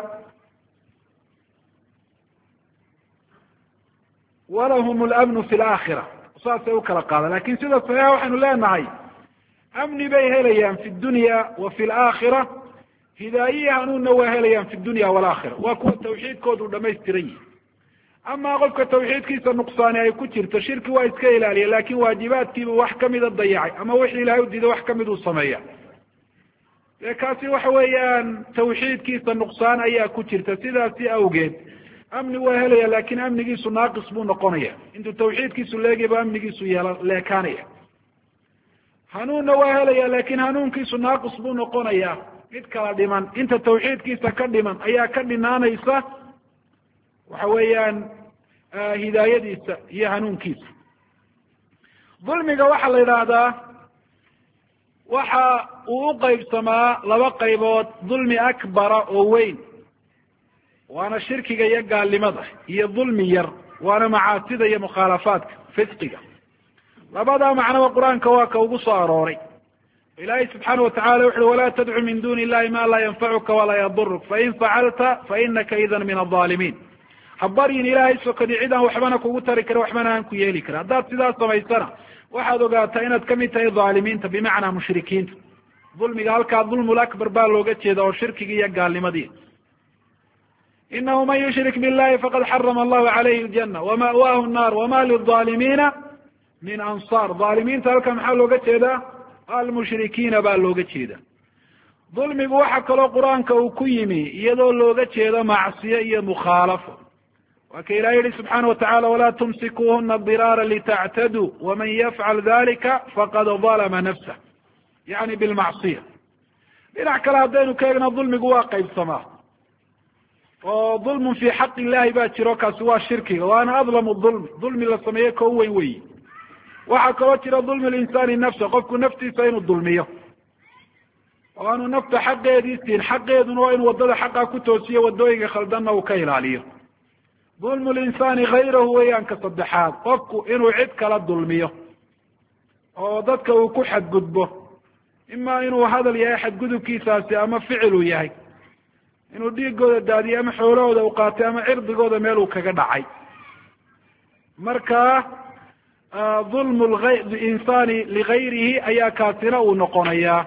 walahum lamnu fi laakhira saasay u kala qaadaan lakin sida saxiixa waxaynu leenahay amni bay helayaan fi dunya wa fi laakhira hidaayihi hanuunna waa helayaan fi dunya walaakhira waa kuwa tawxiidkoodu dhamaystiran yihi amaa qofka tawxiidkiisa nuqsaani ay ku jirto shirki waa iska ilaaliya lakin waajibaadkiiba wax kamida dayacay ama wixii ilahay u diiday wax kamid uu sameeya dee kaasi waxa weeyaan tawxiidkiisa nuqsaan ayaa ku jirta sidaasi awgeed amni waa helaya lakin amnigiisu naaqis buu noqonaya intuu tawxiidkiisu leegayba amnigiisu leekaanaya hanuunna waa helaya lakin hanuunkiisu naaqis buu noqonaya mid kala dhiman inta tawxiidkiisa ka dhiman ayaa ka dhinaanaysa waxa weeyaan hidaayadiisa iyo hanuunkiisa dulmiga waxaa la yidhaahdaa waxa uu uqaybsamaa laba qaybood dulmi akbara oo weyn waana shirkiga iyo gaalnimada iyo dulmi yar waana macaasida iyo mukhaalafaadka fisqiga labadaa macnaba qur-aanka waa ka ugu soo arooray ilahay subxaana watacala wuxu uhi walaa tadcu min duni illahi ma laa yanfacuka walaa yaduruk fain facalta fainaka idan min alظaalimiin ha baryin ilaahay sokadi cid aan waxbana kugu tari karin waxbana aan ku yeeli karin haddaad sidaas samaysana waxaad ogaataa inaad kamid tahay dhaalimiinta bimacnaa mushrikiinta dulmiga halkaa dulmul akbar baa looga jeeda oo shirkigi iyo gaalnimadii inahu man yushrik billahi faqad xarama allahu calayhi ljana wama'waahu nnar wama lilظaalimiina min ansaar dhaalimiinta halkaa maxaa looga jeedaa almushrikiina baa looga jeeda dulmigu waxa kaloo qur-aanka uu ku yimi iyadoo looga jeedo macsiyo iyo mukhaalafo waa ka ilahi yihi subxaana watacala walaa tumsikuuhuna diraara litactaduu waman yafcal dalika faqad dalama nafsah yani bilmacsiya dhinac kale haddaynu ka egna dulmigu waa qaybsamaa oo dulmun fi xaq illahi baa jiro kaasi waa shirkiga waana adlamu dulmi la sameeye ka u weyn weyi waxaa kaloo jira dulmi linsaani nafsa qofku naftiisa inuu dulmiyo oo aanu nafta xaqeedii siin xaqeeduna waa inuu wadada xaqa ku toosiyo wadooyinka khaldanna uu ka ilaaliyo dulmu linsaani hayrahu weeyaan ka saddexaad qofku inuu cid kala dulmiyo oo dadka uu ku xadgudbo ima inuu hadal yahay xadgudubkiisaasi ama ficil uu yahay inuu dhiigooda daadiyo ama xoolahooda u qaatay ama cirdigooda meel uu kaga dhacay marka dulmu insani ligayrihi ayaa kaasina uu noqonayaa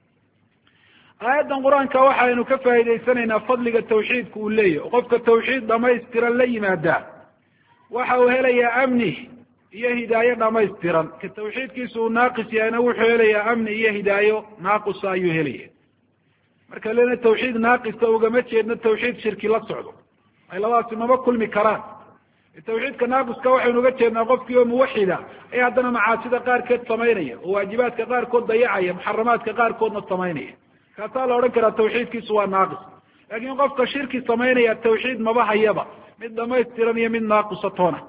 aayaddan qur-aanka waxaynu ka faa'idaysanaynaa fadliga tawxiidka uu leeyahy oo qofka tawxiid dhamaystiran la yimaadaa waxa uu helayaa amni iyo hidaayo dhamaystiran ka tawxiidkiisa uu naaqis yahayna wuxuu helayaa amni iyo hidaayo naaqisa ayuu helaya marka lena tawxiid naaqisa ugama jeedno tawxiid shirki la socdo ay labadaasi maba kulmi karaan tawxiidka naaqiska waxaynu uga jeednaa qofkii oo muwaxida ee haddana macaasida qaarkeed samaynaya oo waajibaadka qaarkood dayacaya muxaramaadka qaarkoodna samaynaya kaasaa la odhan karaa tawxiidkiisu waa naaqis laakin qofka shirki samaynaya tawxiid maba hayaba mid dhamaystiran iyo mid naaqisa toona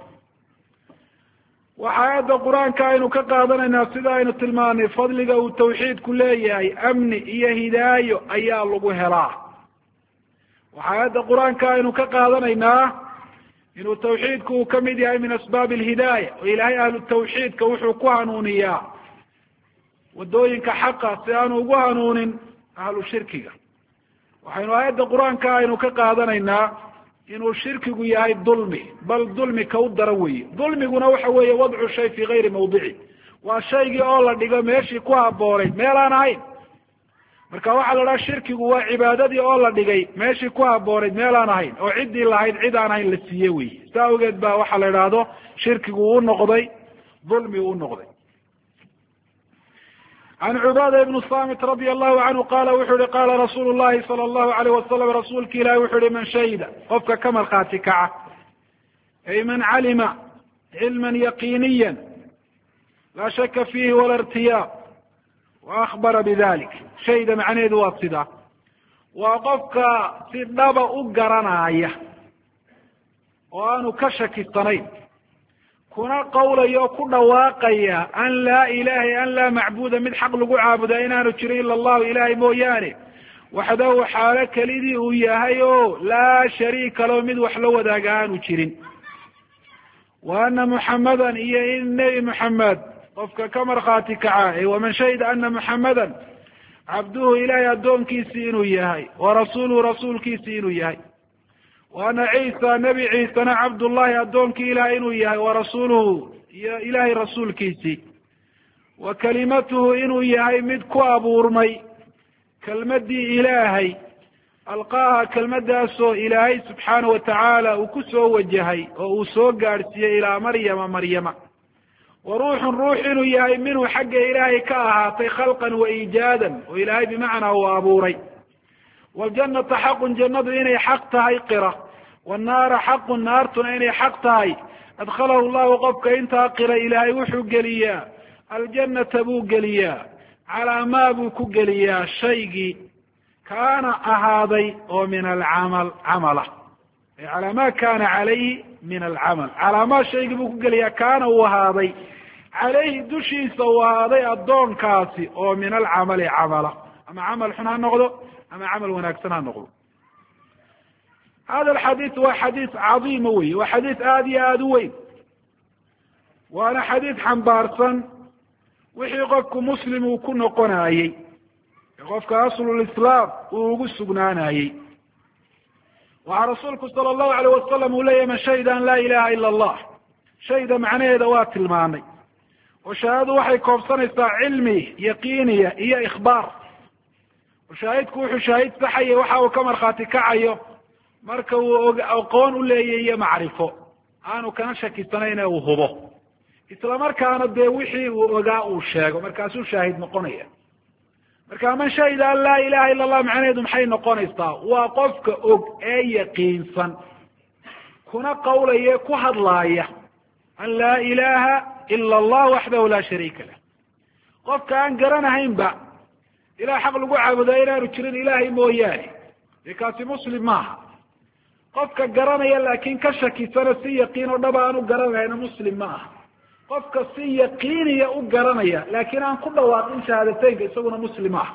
waxa aayadda qur-aanka aynu ka qaadanaynaa sida aynu tilmaanay fadliga uu tawxiidku leeyahay amni iyo hidaayo ayaa lagu helaa waxa aayadda qur-aanka aynu ka qaadanaynaa inuu tawxiidku uu kamid yahay min asbaab alhidaaya oo ilaahay ahlu tawxiidka wuxuu ku hanuuniyaa wadooyinka xaqa si aanu ugu hanuunin ahlu shirkiga waxaynu aayadda qur-aanka aynu ka qaadanaynaa inuu shirkigu yahay dulmi bal dulmi ka u daran weeye dulmiguna waxa weeye wadcu shay fi gayri mawdici waa shaygii oo la dhigo meeshii ku habboonayd meel aan ahayn marka waxaa la dhaha shirkigu waa cibaadadii oo la dhigay meeshii ku habboonayd meel aan ahayn oo ciddii lahayd cid aan ahayn la siiye weye saa awgeed ba waxaa la idhaahdo shirkigu u noqday dulmi u noqday can cubaada ibn samit radia allahu canhu qala wuxuu yihi qala rasuulu llahi sala allahu alayh wasalam rasuulka ilahi wuxuu yihi man shahida qofka ka markhaati kaca ay man calima cilman yaqiiniya laa shaka fiihi wala irtiyaab وأخبر بذلك شهد معنيد واصدا وقفك في الضبا أقرنايا وأن كشك الصنين كنا قولا يقول واقيا أن لا إله أن لا معبود من حق لقو عابد إنا نشري إلا الله إلهي موياني وحده حالك لذي وياهيو لا شريك له من وحلو ذاقان وشرين وأن محمدا إيا النبي محمد قفك كمرخاتي كعاهي ومن شهد أن محمدا عبده إلهي الدون كيسين وياهي ورسوله رسول كيسين وياهي وأنا عيسى نبي عيسى عبد الله الدون كي إلهي وياهي ورسوله إلهي رسول كيسي وكلمته إنو ياهي مدكو أبو رمي كالمدي إلهي ألقاها كالمدى سو إلهي سبحانه وتعالى وكسو وجهي وسو قارسي إلى مريم وروح إنو ياهي منه حق إلهي كاهاتي خلقا وإيجادا وإلهي بمعنى هو أبوري والجنة حق جنة إني حق تهي قرة والنار حق النار إني حق تهي أدخله الله وقفك إنت قرة إلهي وحو قليا الجنة بو قليا على ما بو قليا شيء كان أهاضي ومن العمل عمله على ما كان عليه من العمل على ما شيء بو قليا كان وهاضي عليه دشي سوهاضي الدون كاسي ومن العمل عمله أما عمل حنا نقضه أما عمل وناكسنا نقضه هذا الحديث هو حديث عظيم وحديث آدوي وأنا حديث حنبارسا وحي قفك مسلم وكن قنايي قفك أصل الإسلام وقس قنانايي وعلى رسولك صلى الله عليه وسلم ولي من شهد أن لا إله إلا الله شهد معناه ذوات المعني وشهاده وحي كوفصان علمي يقيني هي إخبار وشاهدك وحي شاهد سحي وحاو كمرخاتي كعيو marka aqoon u leeyahay macrifo aanu kana shakisanayna uu hubo isla markaana de wixii uu ogaa uu sheego markaasuu shaahid noqonaya marka man shahida an laa ilaha illa allah macnaheedu maxay noqonaysaa waa qofka og ee yaqiinsan kuna qawlaya ku hadlaaya an laa ilaha illa allah wahdahu la sharika lah qofka aan garanahaynba ilaah xaq lagu caabudo inaanu jirin ilaahay mooyaane kaasi muslim maaha qofka garanaya laakiin ka shakisana si yaqiin oo dhab aan u garanayna muslim ma aha qofka si yaqiiniya u garanaya laakiin aan ku dhawaaqin shahaadateynka isaguna muslim ah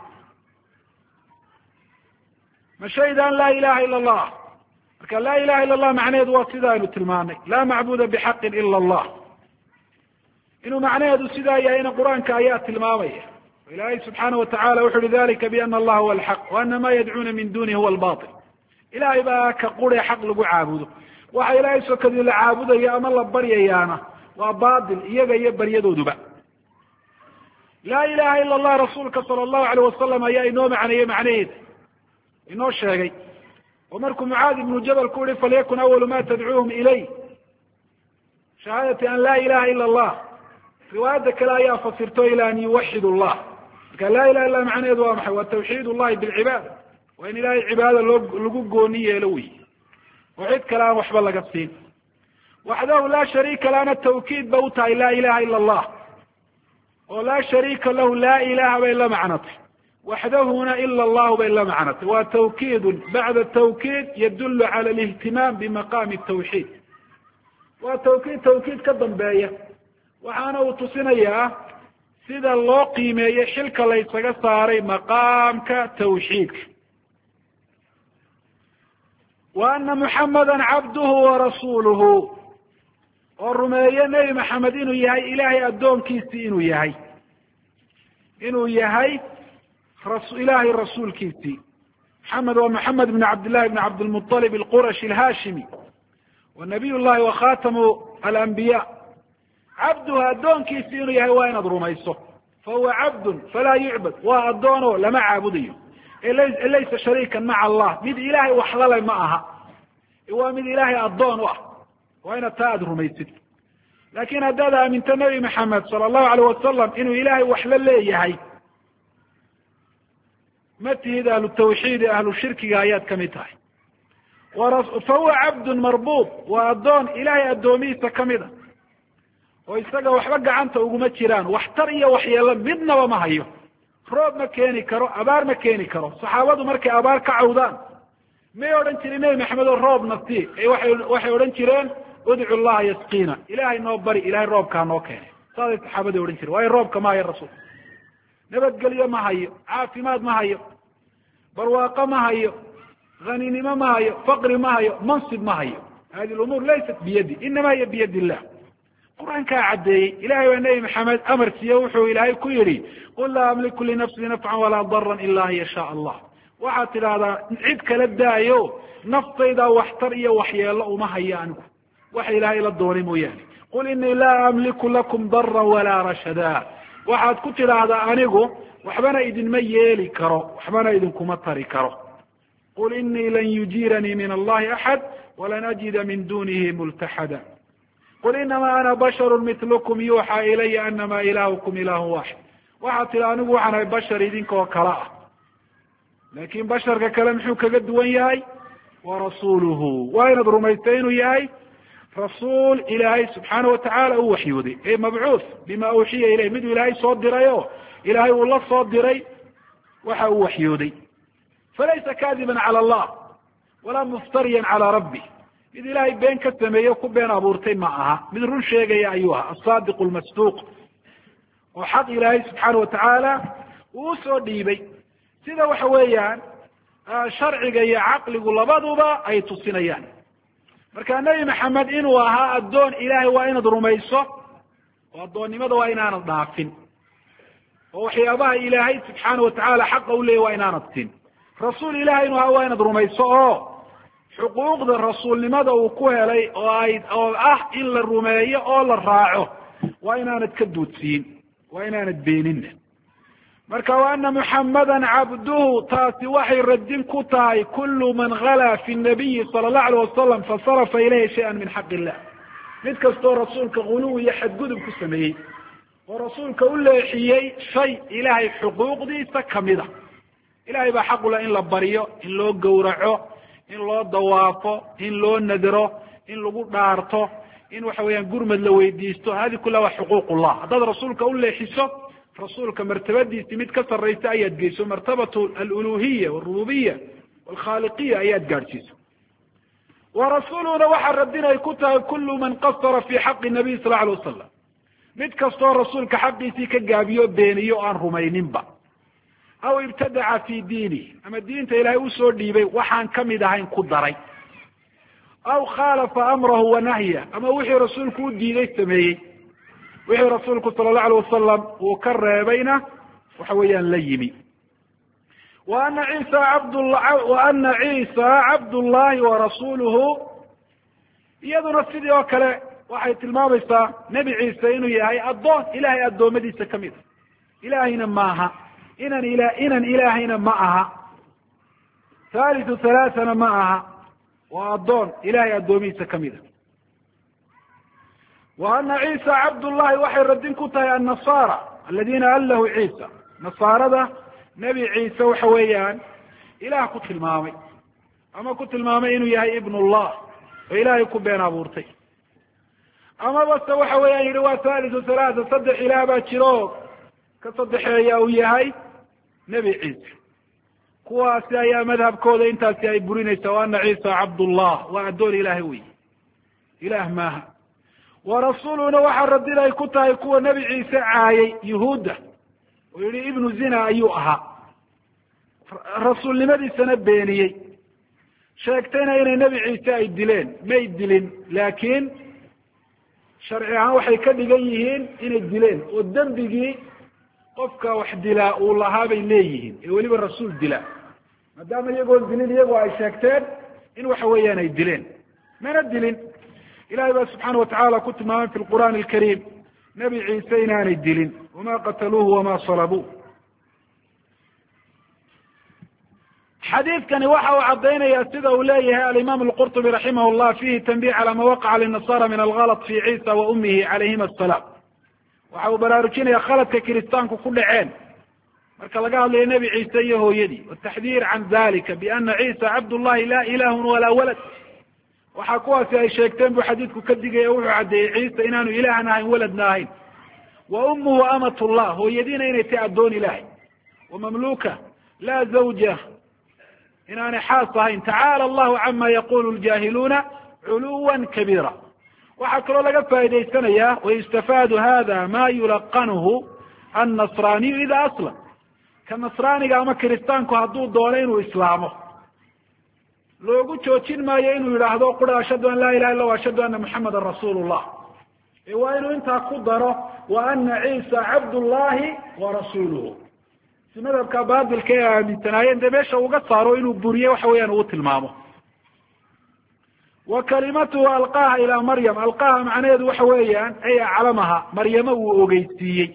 ma shayda an laa ilaha illa allah marka laa ilaha illa allah macnaheedu waa sidaaynu tilmaanay laa macbuda bixaqin ila allah inuu macnaheedu sidaa yahayna qur-aanka ayaa tilmaamaya ilaahay subxaana watacala wuxu uhi dalika biana allaha huwa alxaq waana ma yadcuuna min dunihi huwa albatil ilahay baa ka qure xaq lagu caabudo waxa ilaahay sokadii la caabudayo ama la baryayaana waa batil iyaga iyo baryadooduba laa ilaha ila allah rasuulka sala allahu alayh wasalam ayaa inoo macneeyey macnaheeda inoo sheegay oo markuu mucaadi ibnu jabal ku yihi falyakun awalu ma tadcuuhum ilay shahaadati an laa ilaha ila allah riwaayadda kale ayaa fasirto ila an yuwaxid allah marka laa ilaha illa macnaheedu waa maxay waa tawxiid ullahi bilcibaada waa in ilahay cibaadada lagu gooni yeelo wey oo cid kale aan waxba laga siin waxdahu laa shariika lana tawkiid ba u tahay laa ilaha ila allah oo laa shariika lahu laa ilaha bay la macnatay waxdahuna ila allahu bay la macnatay waa tawkiidun bacda tawkiid yadulu cala alihtimaam bimaqaami tawxiid waa tawkiid ka dambeeya waxaana uu tusinayaa sida loo qiimeeyey xilka la ysaga saaray maqaamka tawxiidka wa ana muxamada cabduhu warasuuluhu oo rumeeye nebi maxamed inuu yahay ilahay addoonkiisii inuu yahay ilahay rasuulkiisii maxamed waa maxamed bn cabdillahi bn cabdilmuطalib alqurashi alhashimi wa nabiy llahi wa khatamu alambiya cabduhu addoonkiisii inuu yahay waa inaad rumayso fahuwa cabdun falaa yucbad waa addoono lama caabudayo laysa shariikan maca allah mid ilahay waxlale ma aha waa mid ilahay addoon u ah waa inaad taa aada rumaysid laakin haddaad aaminto nebi maxamed sala allahu alayh wasalam inuu ilahay waxla leeyahay ma tihid ahlu tawxiidi ahlu shirkiga ayaad kamid tahay fahuwa cabdun marbuub waa addoon ilahay addoomihiisa kamid a oo isaga waxba gacanta uguma jiraan waxtar iyo waxyeelo midnaba ma hayo roob ma keeni karo, abaar ma keeni karo. saxaabadu markay abaar ka cawdaan may odhan jirin nebi maxamed oo roob nafti waxay odhan jireen udcu llaha yasqiina, ilaahay noo bari, ilahay roobkaa noo keene. saasay saxaabadii odhan jireen, waayo roobka ma hayo rasuul, nabadgelyo ma hayo, caafimaad ma hayo, barwaaqo ma hayo, haninimo ma hayo, faqri ma hayo, mansib ma hayo. hadi lumuur laysat biyadi, inama hiya biyadi illah. qur-aankaa caddeeyey. ilahay baa nebi maxamed amar siiye, wuxuu ilaahay ku yidhi qul laa amliku linafsii nafcan walaa daran ila an yashaa allah. waxaad tidhaahdaa cid kala daayo, naftayda waxtar iyo waxyeelo uma hayo anigu, waxa ilaahay la doonay mooyaane. qul inii laa amliku lakum daran walaa rashada. waxaad ku tidhaahdaa anigu waxbana idinma yeeli karo, waxbana idinkuma tari karo. qul inii lan yujiiranii min allahi axad walan ajida min dunihi multaxada. qul inama ana basharu mitlukum yuuxaa ilaya anama ilaahukum ilaahu waaxid. waxaad tidhi anigu waxaan ahay bashar idinkoo kale ah, laakin basharka kale muxuu kaga duwan yahay? wa rasuuluhu, waa inaad rumaystay inuu yahay rasuul ilaahay subxaana watacaala u waxyooday, ee mabcuuth bima uxiya ilayh, miduu ilaahay soo diray oo ilaahay uu la soo diray waxa uu waxyooday. falaysa kaadiban cala allah walaa muftariyan calaa rabbi, mid ilaahay been ka sameeye ku been abuurtay ma aha, mid run sheegaya ayuu aha, asaadiq lmasduuq, oo xaq ilaahay subxaana watacaala uu usoo dhiibay, sida waxa weeyaan sharciga iyo caqligu labaduba ay tusinayaan. marka nebi maxamed inuu ahaa addoon ilaahay waa inaad rumayso, oo addoonnimada waa inaanad dhaafin, oo waxyaabaha ilaahay subxaana watacaala xaqa u leeyay waa inaanad tin. rasuul ilahay inuu ahaa waa inaad rumayso, oo xuquuqda rasuulnimada uu ku helay oo ah in la rumeeyo oo la raaco waa inaanad ka duudsiin, waa inaanad beenin. marka wa ana muxammadan cabduhu, taasi waxay radin ku tahay kullu man ghalaa fi nabiyi sala allahu alayh wasalam fasarafa ilayhi shay-an min xaq illah. mid kastoo rasuulka guluw iyo xadgudub ku sameeyey oo rasuulka u leexiyey shay ilaahay xuquuqdiisa kamida. ilahay baa xaq u leh in la baryo, in loo gowraco, in loo dawaafo, in loo nadro, in lagu dhaarto, in waxa weeyaan gurmad la weydiisto. hadi kullaha waa xuquuq llah. haddaad rasuulka u leexiso, rasuulka martabadiisi mid ka sarraysa ayaad geyso, martabatu aluluhiya walrububiya walkhaaliqiya ayaad gaadhsiiso. wa rasuuluna waxaa radin ay ku tahay kullu man qasara fi xaqi nabiy sal alay wasalam, mid kastoo rasuulka xaqiisii ka gaabiyo beeniyo o aan rumayninba, aw ibtadaca fi diini, ama diinta ilaahay usoo dhiibay waxaan kamid ahayn ku daray, aw khaalafa amrahu wa nahya, ama wixii rasuulku u diiday sameeyey, wixii rasuulku sala allahu alayh wasalam uu ka reebayna waxa weeyaan la yimi. wa ana ciisa cabdullahi wa rasuluhu, iyaduna sidii oo kale waxay tilmaamaysaa nebi ciise inuu yahay addoon ilahay addoommadiisa kamid a. ilaahayna maaha, inan ilaahayna ma aha, thalithu halaathana ma aha, waa addoon ilahay addoomihiisa kamid a. wa ana ciisa cabdullahi waxay radin ku tahay annasaara aladiina allahu ciisa, nasaarada nebi ciise waxa weeyaan ilaah ku tilmaamay, ama ku tilmaamay inuu yahay ibn llah, oo ilaahay ku been abuurtay, amaba se waxa weeyaan yihi waa thalithu halaatha, saddex ilaah baa jiro ka saddexeeya uu yahay nebi ciise. kuwaasi ayaa madhabkooda intaasi ay burinaysaa. wa ana ciisa cabdullah, waa addoon ilaahay wey, ilaah maaha. wa rasuuluna waxaa radin ay ku tahay kuwa nebi ciise caayay yuhuudda, oo yihi ibnu zina ayuu ahaa, rasuulnimadiisana beeniyey, sheegtayna inay nebi ciise ay dileen. may dilin, laakiin sharci ahaan waxay ka dhigan yihiin inay dileen, oo dembigii qofka wax dilaa uu lahaa bay leeyihiin, ee weliba rasuul dilaa, maadaama iyagoon dilin iyagoo ay sheegteen in waxa weeyaan ay dileen. mana dilin. ilahay baa subxaana watacaala ku tilmaamay fi lqur'aan alkariim nebi ciise inaanay dilin, wama qataluuhu wama salabuuh. xadiidkani waxa uu caddaynaya sida uu leeyahay alimaam alqurطubi raximah llah fihi tanbih cala ma waqaca linasara min algalط fi ciisa wa umihi calayhima asalaam. waxa uu baraarujinaya khaladka kiristaanku ku dhaceen marka laga hadlayo nebi ciise iyo hooyadii, wataxdiir can dalika biana ciisa cabdullahi la ilahun walaa walad. waxaa kuwaasi ay sheegteen buu xadiidku ka digaya, wuxuu caddeeyey ciise inaanu ilaahna ahayn, waladna ahayn. wa ummuhu amat llah, hooyadiina inay tahay addoon ilahay. ومملوكة لا زوجة إن أنا حاصهين. تعالى الله عما يقول الجاهلون علوا كبيرا. وحكروا لك فائدة ويستفاد هذا ما يلقنه النصراني إذا أسلم. كالنصراني قام كريستانك هدو دولين وإسلامه لوgu joojin maayo inuu yidhaahdo qura ashhadu an laa ilaha illa wa ashhadu anna muxammadan rasuulu llah waa inuu intaa ku daro wa ana ciisa cabdullahi wa rasuuluhu si madhabka baadilka ee aaminsanaayeen dee meesha uga saaro inuu buriye waxa weeyaan uu tilmaamo. wa kalimatuhu alqaaha ilaa maryam, alqaaha macnaheedu waxa weeyaan ay aclamaha, maryamo uu ogeysiiyey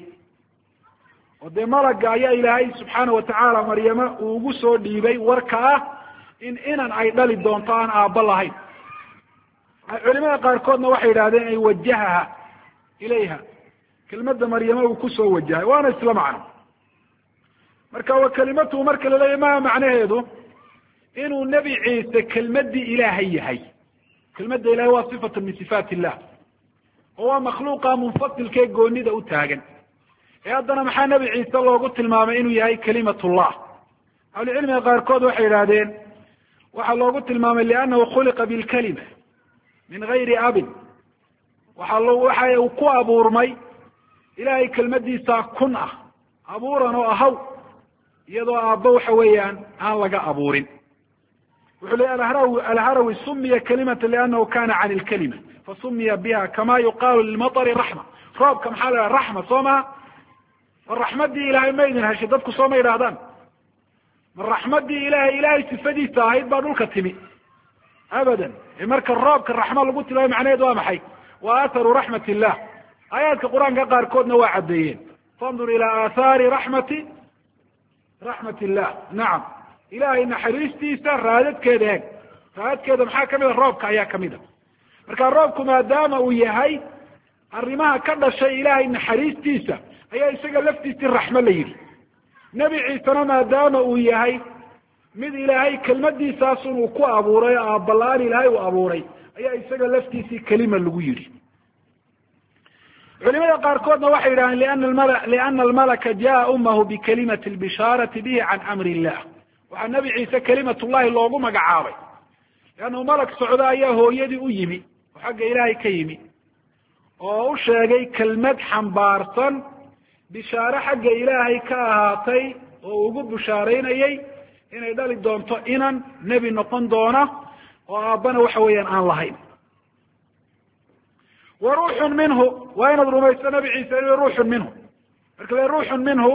oo dee malaga ayaa ilaahay subxaana watacaala maryamo uu ugu soo dhiibay warka ah inan ay dhali doonto aan aabba lahayn. culimada qaarkoodna waxay yidhahdeen ay wajahaha ilayha, kelmadda maryamo uu kusoo wajahay, waana isla macno. marka wa kalimatuhu marka laleeyahy maa macnaheedu inuu nebi ciise kelmaddii ilaahay yahay. kelmadda ilahay waa sifatu min sifaat illah oo waa makhluuqa munfasilkee goonida u taagan. ee haddana maxaa nebi ciise loogu tilmaamay inuu yahay kalimatullah? ahlucilmiga qaarkood waxay yidhahdeen waxaa loogu tilmaamay liannahu khuliqa bilkalima min gayri abin. waxa uu ku abuurmay ilahay kelmadiisa kun ah, abuuran oo ahaw, iyadoo aabba waxa weeyaan aan laga abuurin. wuxuu leey alharawi sumiya kalimata liannahu kana can ilkalima fasumiya biha kama yuqaalu lilmaطri raxma. roobka maxaa la dhaha raxma soo maha? ma raxmadii ilahay ma idin heshay dadku soo ma yidhaahdaan? ma raxmadii ilahay sifadiisa ahayd baa dhulka timi? abadan. marka roobka raxma lagu tilmaamay macnaheedu waa maxay? waa atharu raxmat illah. aayaadka qur-aanka qaarkoodna waa caddeeyeen. fandur ilaa aathaari raxmat illah. nacam, ilahay naxariistiisa raadadkeeda eeg. raadadkeeda maxaa kamida? roobka ayaa kamida. marka roobku maadaama uu yahay arrimaha ka dhashay ilahay naxariistiisa ayaa isaga laftiisii raxmo la yidhi. nebi ciisena maadaama uu yahay mid ilaahay kelmadiisaasun uu ku abuuray oo aabbalaan ilaahay uu abuuray ayaa isaga laftiisii kelima lagu yidhi. culimada qaarkoodna waxay yidhahdeen liana almalaka jaa ummahu bikalimati lbishaarati bihi can amri illah. waxaa nebi ciise kalimatullahi loogu magacaabay leannahu malag socda ayaa hooyadii u yimi oo xagga ilaahay ka yimi oo u sheegay kelmad xambaarsan bishaare xagga ilaahay ka ahaatay oo ugu bushaaraynayay inay dhali doonto inan nebi noqon doona oo aabbana waxa weeyaan aan lahayn. wa ruuxun minhu, waa inaad rumayso nebi ciise inuu ruuxun minhu. marka le ruuxun minhu,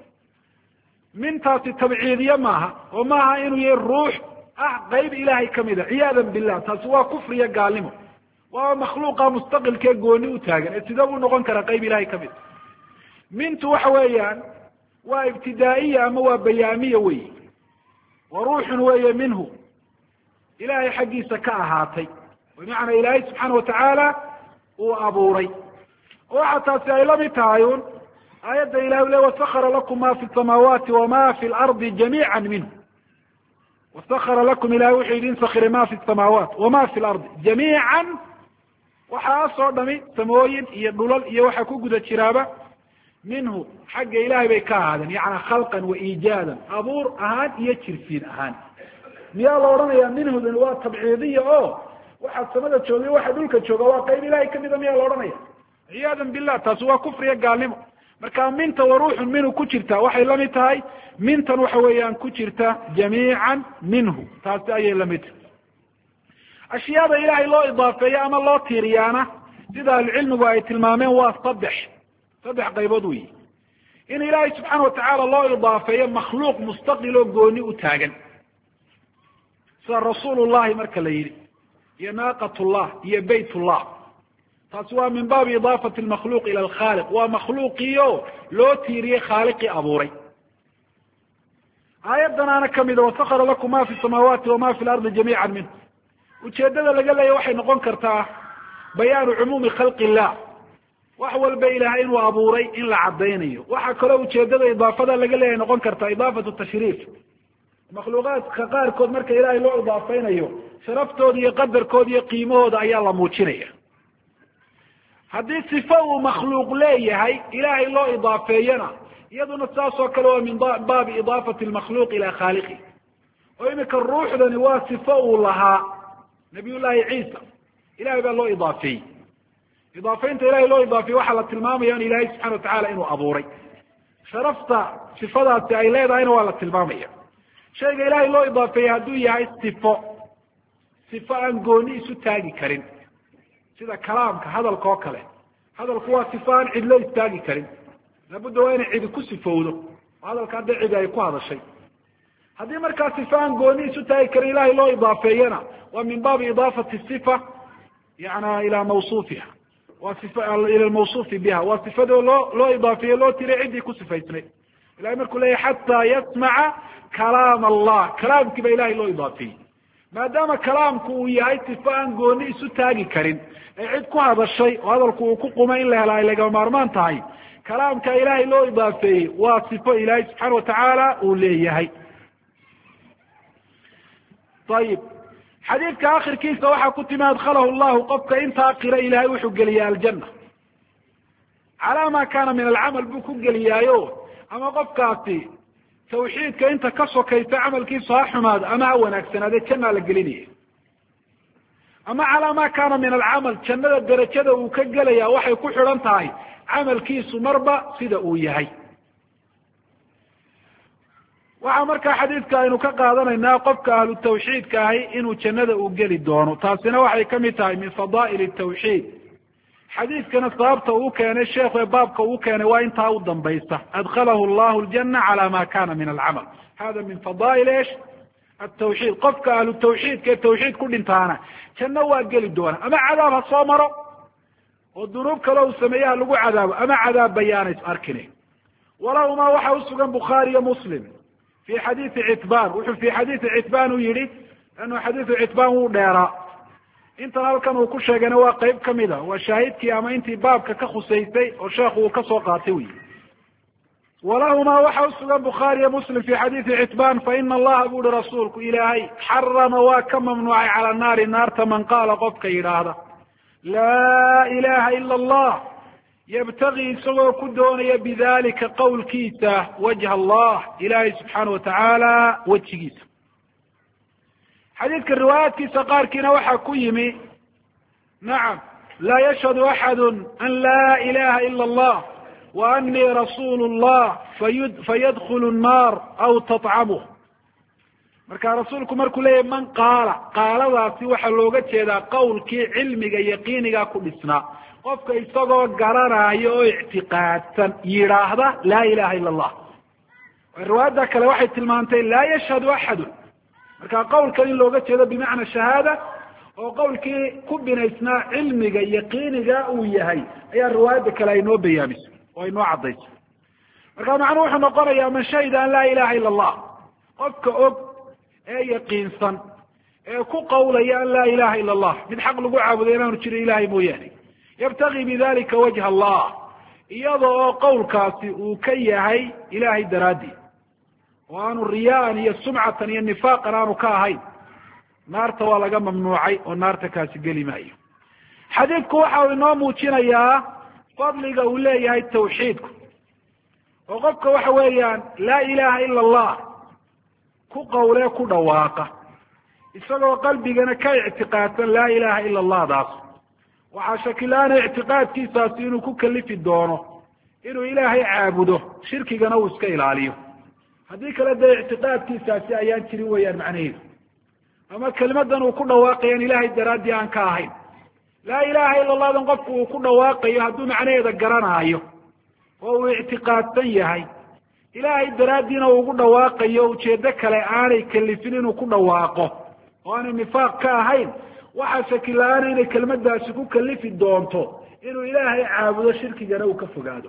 mintaasi tabciidiye maaha oo maaha inuu yahay ruux ah qayb ilaahay kamid a, ciyaadan billah. taasi waa kufriya gaalnimo, waa makhluuqa mustaqilkee gooni u taagan ee sidee u noqon kara qayb ilahay kamid. mintu waxa weeyaan waa ibtidaa'iya ama waa bayaamiya weyi. wa ruuxun weeye minhu, ilahay xaggiisa ka ahaatay, bimacnaa ilaahay subxaana watacaala uu abuuray. waxa taasi ay lamid tahay un aayadda ilahay le wasakara lakum ma fi samaawaati wama fi lardi jamiica minhu. wasakara lakum ilahay wuxuu idin sakiray ma fi samaawaat wama fi lardi jamiican. waxaasoo dhami samooyin iyo dhulal iyo waxa ku guda jiraaba minhu xagga ilahay bay ka ahaadeen, yacni khalqan wa iijaadan, abuur ahaan iyo jirsiin ahaan. miyaa la odhanayaa minhudan waa tabciidiya oo waxaa samada jooga waxa dhulka jooga waa qayb ilahay kamida miyaa la odhanaya? ciyaadan billah, taasi waa kufriya gaalnimo. marka minta wa ruuxun minhu ku jirta waxay lamid tahay mintan waxa weeyaan ku jirta jamiican minhu, taasi ayay lamid tahay. ashyaada ilahay loo idaafeeyo ama loo tiiriyaana sida ahlucilmigu ay tilmaameen waa saddex qaybood wey. in ilaahay subxaana watacaala loo idaafeeyo makhluuq mustaqil oo gooni u taagan sida rasuulullahi marka la yidhi, iyo naaqatullah iyo baytullah. taasi waa min baabi idaafati lmakhluuq ila alkhaaliq, waa makhluuqiio loo tiiriyey khaaliqii abuuray. aayadanaana kamida wasakara lakum ma fi samaawaati wama fi lardi jamiica minhu. ujeedada laga leeya waxay noqon kartaa bayaanu cumuumi khalqi illah, wax walba ilahay inuu abuuray in la cadaynayo. waxaa kaloo ujeedada idaafada laga leeyahay noqon kartaa idaafatu tashriif. makhluuqaadka qaarkood marka ilahay loo idaafeynayo sharaftooda iyo qadarkooda iyo qiimahooda ayaa la muujinaya. haddii sifo uu makhluuq leeyahay ilahay loo idaafeeyana iyaduna saas oo kale waa min baabi idaafati almakhluuq ila khaaliqi oo imika ruuxdani waa sifo uu lahaa nabiy llahi ciisa ilahay baa loo idaafeeyey idaafeynta ilahay loo idaafeeyey waxaa la tilmaamaya in ilahay subxana watacala inuu abuuray sharafta sifadaasi ay leedahayna waa la tilmaamaya shayga ilahay loo idaafeeyey hadduu yahay sifo aan gooni isu taagi karin sida kalaamka hadalka oo kale hadalku waa sifo aan cid loo istaagi karin laabudda waa inay cidi ku sifowdo oo hadalka hadda cidi ay ku hadashay haddii markaa sifo aan gooni isu taagi karin ilahay loo idaafeeyana waa min baabi idaafati sifa yana ila mawsuufiha waa ila lmawsuufi biha waa sifado loo idaafeeye loo tiray ciddii ku sifaysnay ilahay markuu leeyahy xataa yasmaca kalaam allah kalaamkii ba ilahay loo idaafeeyey maadaama kalaamku uu yahay sifo aan gooni isu taagi karin ee cid ku hadashay oo hadalku uu ku qumay in la hela ay lagama maarmaan tahay kalaamka ilahay loo idaafeeyey waa sifo ilahay subxaana watacaala uu leeyahay ayib xadiidka akhirkiisa waxaa ku timi adkhalahu llahu qofka intaa qira ilahay wuxuu geliyaa aljana calaa ma kana min alcamal buu ku geliyaayo ama qofkaasi tawxiidka inta ka sokaysa camalkiisu ha xumaado ama ha wanaagsanaade jannaa la gelinaya ama calaa ma kana min alcamal jannada derajada uu ka gelaya waxay ku xidhan tahay camalkiisu marba sida uu yahay waxaa markaa xadiidka aynu ka qaadanaynaa qofka ahlu tawxiidka ahi inuu jannada uu geli doono taasina waxay kamid tahay min fadaa'il tawxiid xadiidkana sababta uu keenay sheekhu ee baabka uu keenay waa intaa u dambaysa adkhalahu llahu ljana cala ma kana min alcamal hada min fadaa'il esh atawxiid qofka ahlu tawxiidka ee tawxiid ku dhintaana janno waa geli doona ama cadaab ha soo maro oo dunuub kale uu sameeyaha lagu cadaabo ama cadaab bayaana is arkine walahuma waxa usugan bukhaari iyo muslim fi xadiidi citbaan wuxuu fi xadiidi citbaan u yihi lanu xadiidu citbaan wuu dheeraa intan halkan uu ku sheegayna waa qeyb kamida waa shaahidkii ama intii baabka ka khusaysay oo sheekhu uu kasoo qaatay wy walahuma waxa usugan bukhaari iyo muslim fi xadiidi citbaan faina allaha bu uhi rasuulku ilaahay xarama waa ka mamnuucay cala naari naarta man qaala qofka yidhaahda laa ilaha ila allah yabtagi isagoo ku doonaya bidalika qawlkiisa wajha allah ilahay subxaana watacaala wejigiisa xadiidka riwaayaadkiisa qaarkiina waxaa ku yimi nacam laa yashhadu axadu an laa ilaha ila allah wa anii rasuulu llah fayadkulu nnaar aw tatcamuh marka rasuulku markuu leeyahy man qaaladaasi waxaa looga jeedaa qawlkii cilmiga yaqiiniga ku dhisnaa qofka isagoo garanaayo oo ictiqaadsan yidhaahda laa ilaha ila allah riwaayadda kale waxay tilmaantay laa yashhadu axadun marka qawlkan in looga jeedo bimacna shahaada oo qawlkii ku binaysnaa cilmiga yaqiiniga uu yahay ayaa riwaayadda kale ay noo bayaamisay oo ay noo caddayso marka macnuu wuxuu noqonayaa man shahida an laa ilaha ila allah qofka og ee yaqiinsan ee ku qawlaya an laa ilaha ila allah mid xaq lagu caabudo inaanu jirin ilahay mooyaane yabtagi bidalika wajha allah iyada oo qawlkaasi uu ka yahay ilahay daraadii oo aanu riyaan iyo sumcatan iyo nifaaqan aanu ka ahayn naarta waa laga mamnuucay oo naarta kaasi geli maayo xadiidku waxa uu inoo muujinayaa fadliga uu leeyahay tawxiidku oo qofka waxa weeyaan laa ilaha ila allah ku qawlee ku dhawaaqa isagoo qalbigana ka ictiqaadsan laa ilaha ila allah daas waxaa shakilaana ictiqaadkiisaasi inuu ku kalifi doono inuu ilaahay caabudo shirkigana uu iska ilaaliyo haddii kale dee ictiqaadkiisaasi ayaan jirin weeyaan macnaheedu ama kelimadan uu ku dhawaaqayan ilahay daraaddii aan ka ahayn laa ilaha ila allahdan qofku uu ku dhawaaqayo hadduu macnaheeda garanaayo oo uu ictiqaadsan yahay ilaahay daraaddiina uu ugu dhawaaqayo ujeedo kale aanay kalifin inuu ku dhawaaqo oo aanay nifaaq ka ahayn waxaa shakila-aana inay kelmadaasi ku kalifi doonto inuu ilaahay caabudo shirkigana uu ka fogaado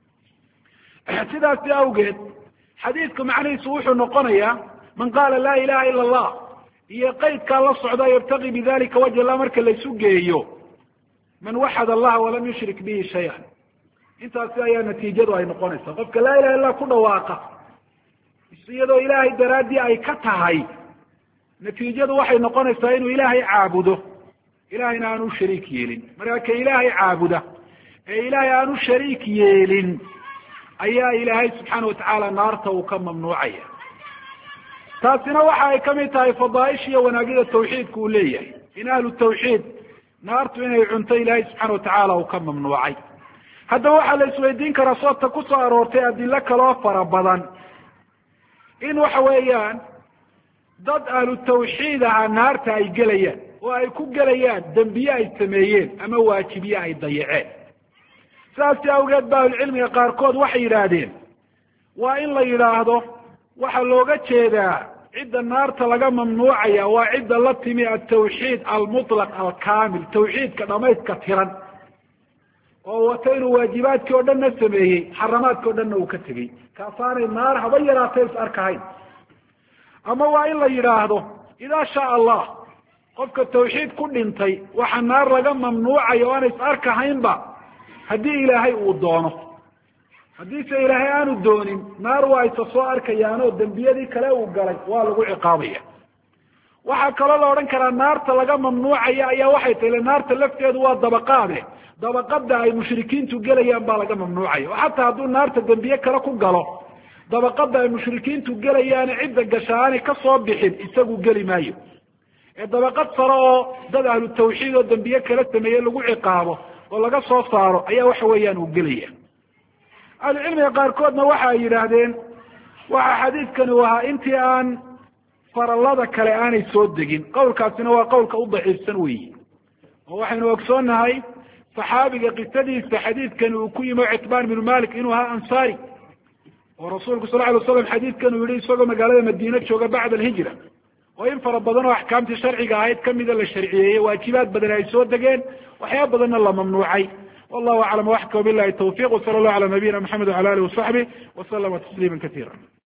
sidaasi awgeed xadiidku macnihiisu wuxuu noqonayaa man qaala laa ilaha ila allah iyo qeydkaa la socda yabtagi bidalika wajh allah marka laysu geeyo man waxad allaha walam yushrik bihi shay-an intaasi ayaa natiijadu ay noqonaysaa qofka laa ilaha illah ku dhawaaqa iyadoo ilaahay daraaddii ay ka tahay natiijadu waxay noqonaysaa inuu ilaahay caabudo ilahayna aanu shariik yeelin marka ka ilaahay caabuda ee ilaahay aanu shariik yeelin ayaa ilaahay subxaana watacaala naarta uu ka mamnuucaya. taasina waxa ay kamid tahay fadaaisha iyo wanaagida tawxiidka uu leeyahay, in ahlu tawxiid naartu inay cunto ilaahay subxaana watacaala uu ka mamnuucay. haddaba waxaa la isweydiin karaa soota kusoo aroortay adilo kaloo fara badan in waxa weeyaan dad ahlu tawxiid aha naarta ay gelayaan, oo ay ku gelayaan dembiye ay sameeyeen ama waajibiye ay dayaceen. saasi awgeed ba ahlucilmiga qaarkood waxay yidhaahdeen waa in la yidhaahdo waxaa looga jeedaa cidda naarta laga mamnuucaya waa cidda la timi altawxiid almutlaq alkaamil, tawxiidka dhamayska tiran, oo wata inuu waajibaadkii oo dhanna sameeyey, xaramaadkii o dhanna uu ka tegey, kaasaanay naar haba yaraatee is arkahayn. ama waa in la yidhaahdo idaa shaa allah, qofka tawxiid ku dhintay waxa naar laga mamnuucayo o aan is arkahaynba haddii ilaahay uu doono. haddiise ilaahay aanu doonin, naar waa isa soo arkayaan oo dembiyadii kale uu galay waa lagu ciqaabaya. waxaa kaloo la odhan karaa naarta laga mamnuucaya ayaa waxay tahay naarta lafteedu waa dabaqaade, dabaqada ay mushrikiintu gelayaan baa laga mamnuucaya. oo xataa hadduu naarta dembiye kale ku galo, dabaqada ay mushrikiintu gelayaane cidda gashaani ka soo bixin isagu geli maayo, ee dabaqad sare oo dad ahlu tawxiid oo dembiye kala sameeye lagu ciqaabo oo laga soo saaro ayaa waxa weeyaan uu gelaya. ahlucilmiga qaarkoodna waxa ay yidhaahdeen waxa xadiidkani u ahaa intii aan farallada kale aanay soo degin. qowlkaasina waa qowlka u daciifsan weyi, oo waxaynu ogsoonnahay saxaabiga qisadiisa xadiidkani uu ku yimi citbaan binu malik inuu ahaa ansaari, oo rasuulku sal ly waslam xadiidkan uu yihi isagoo magaalada madiine jooga bacda alhijra, oo in fara badan oo axkaamtii sharciga ahayd kamida la sharciyeeyey, waajibaad badan ay soo degeen, waxyaaba badanna la mamnuucay. wallahu aclam waxka bilahi tawfiq, wsala allahu ala nabiyina maxamed wala alih wasaxbih waslama tasliima katiira.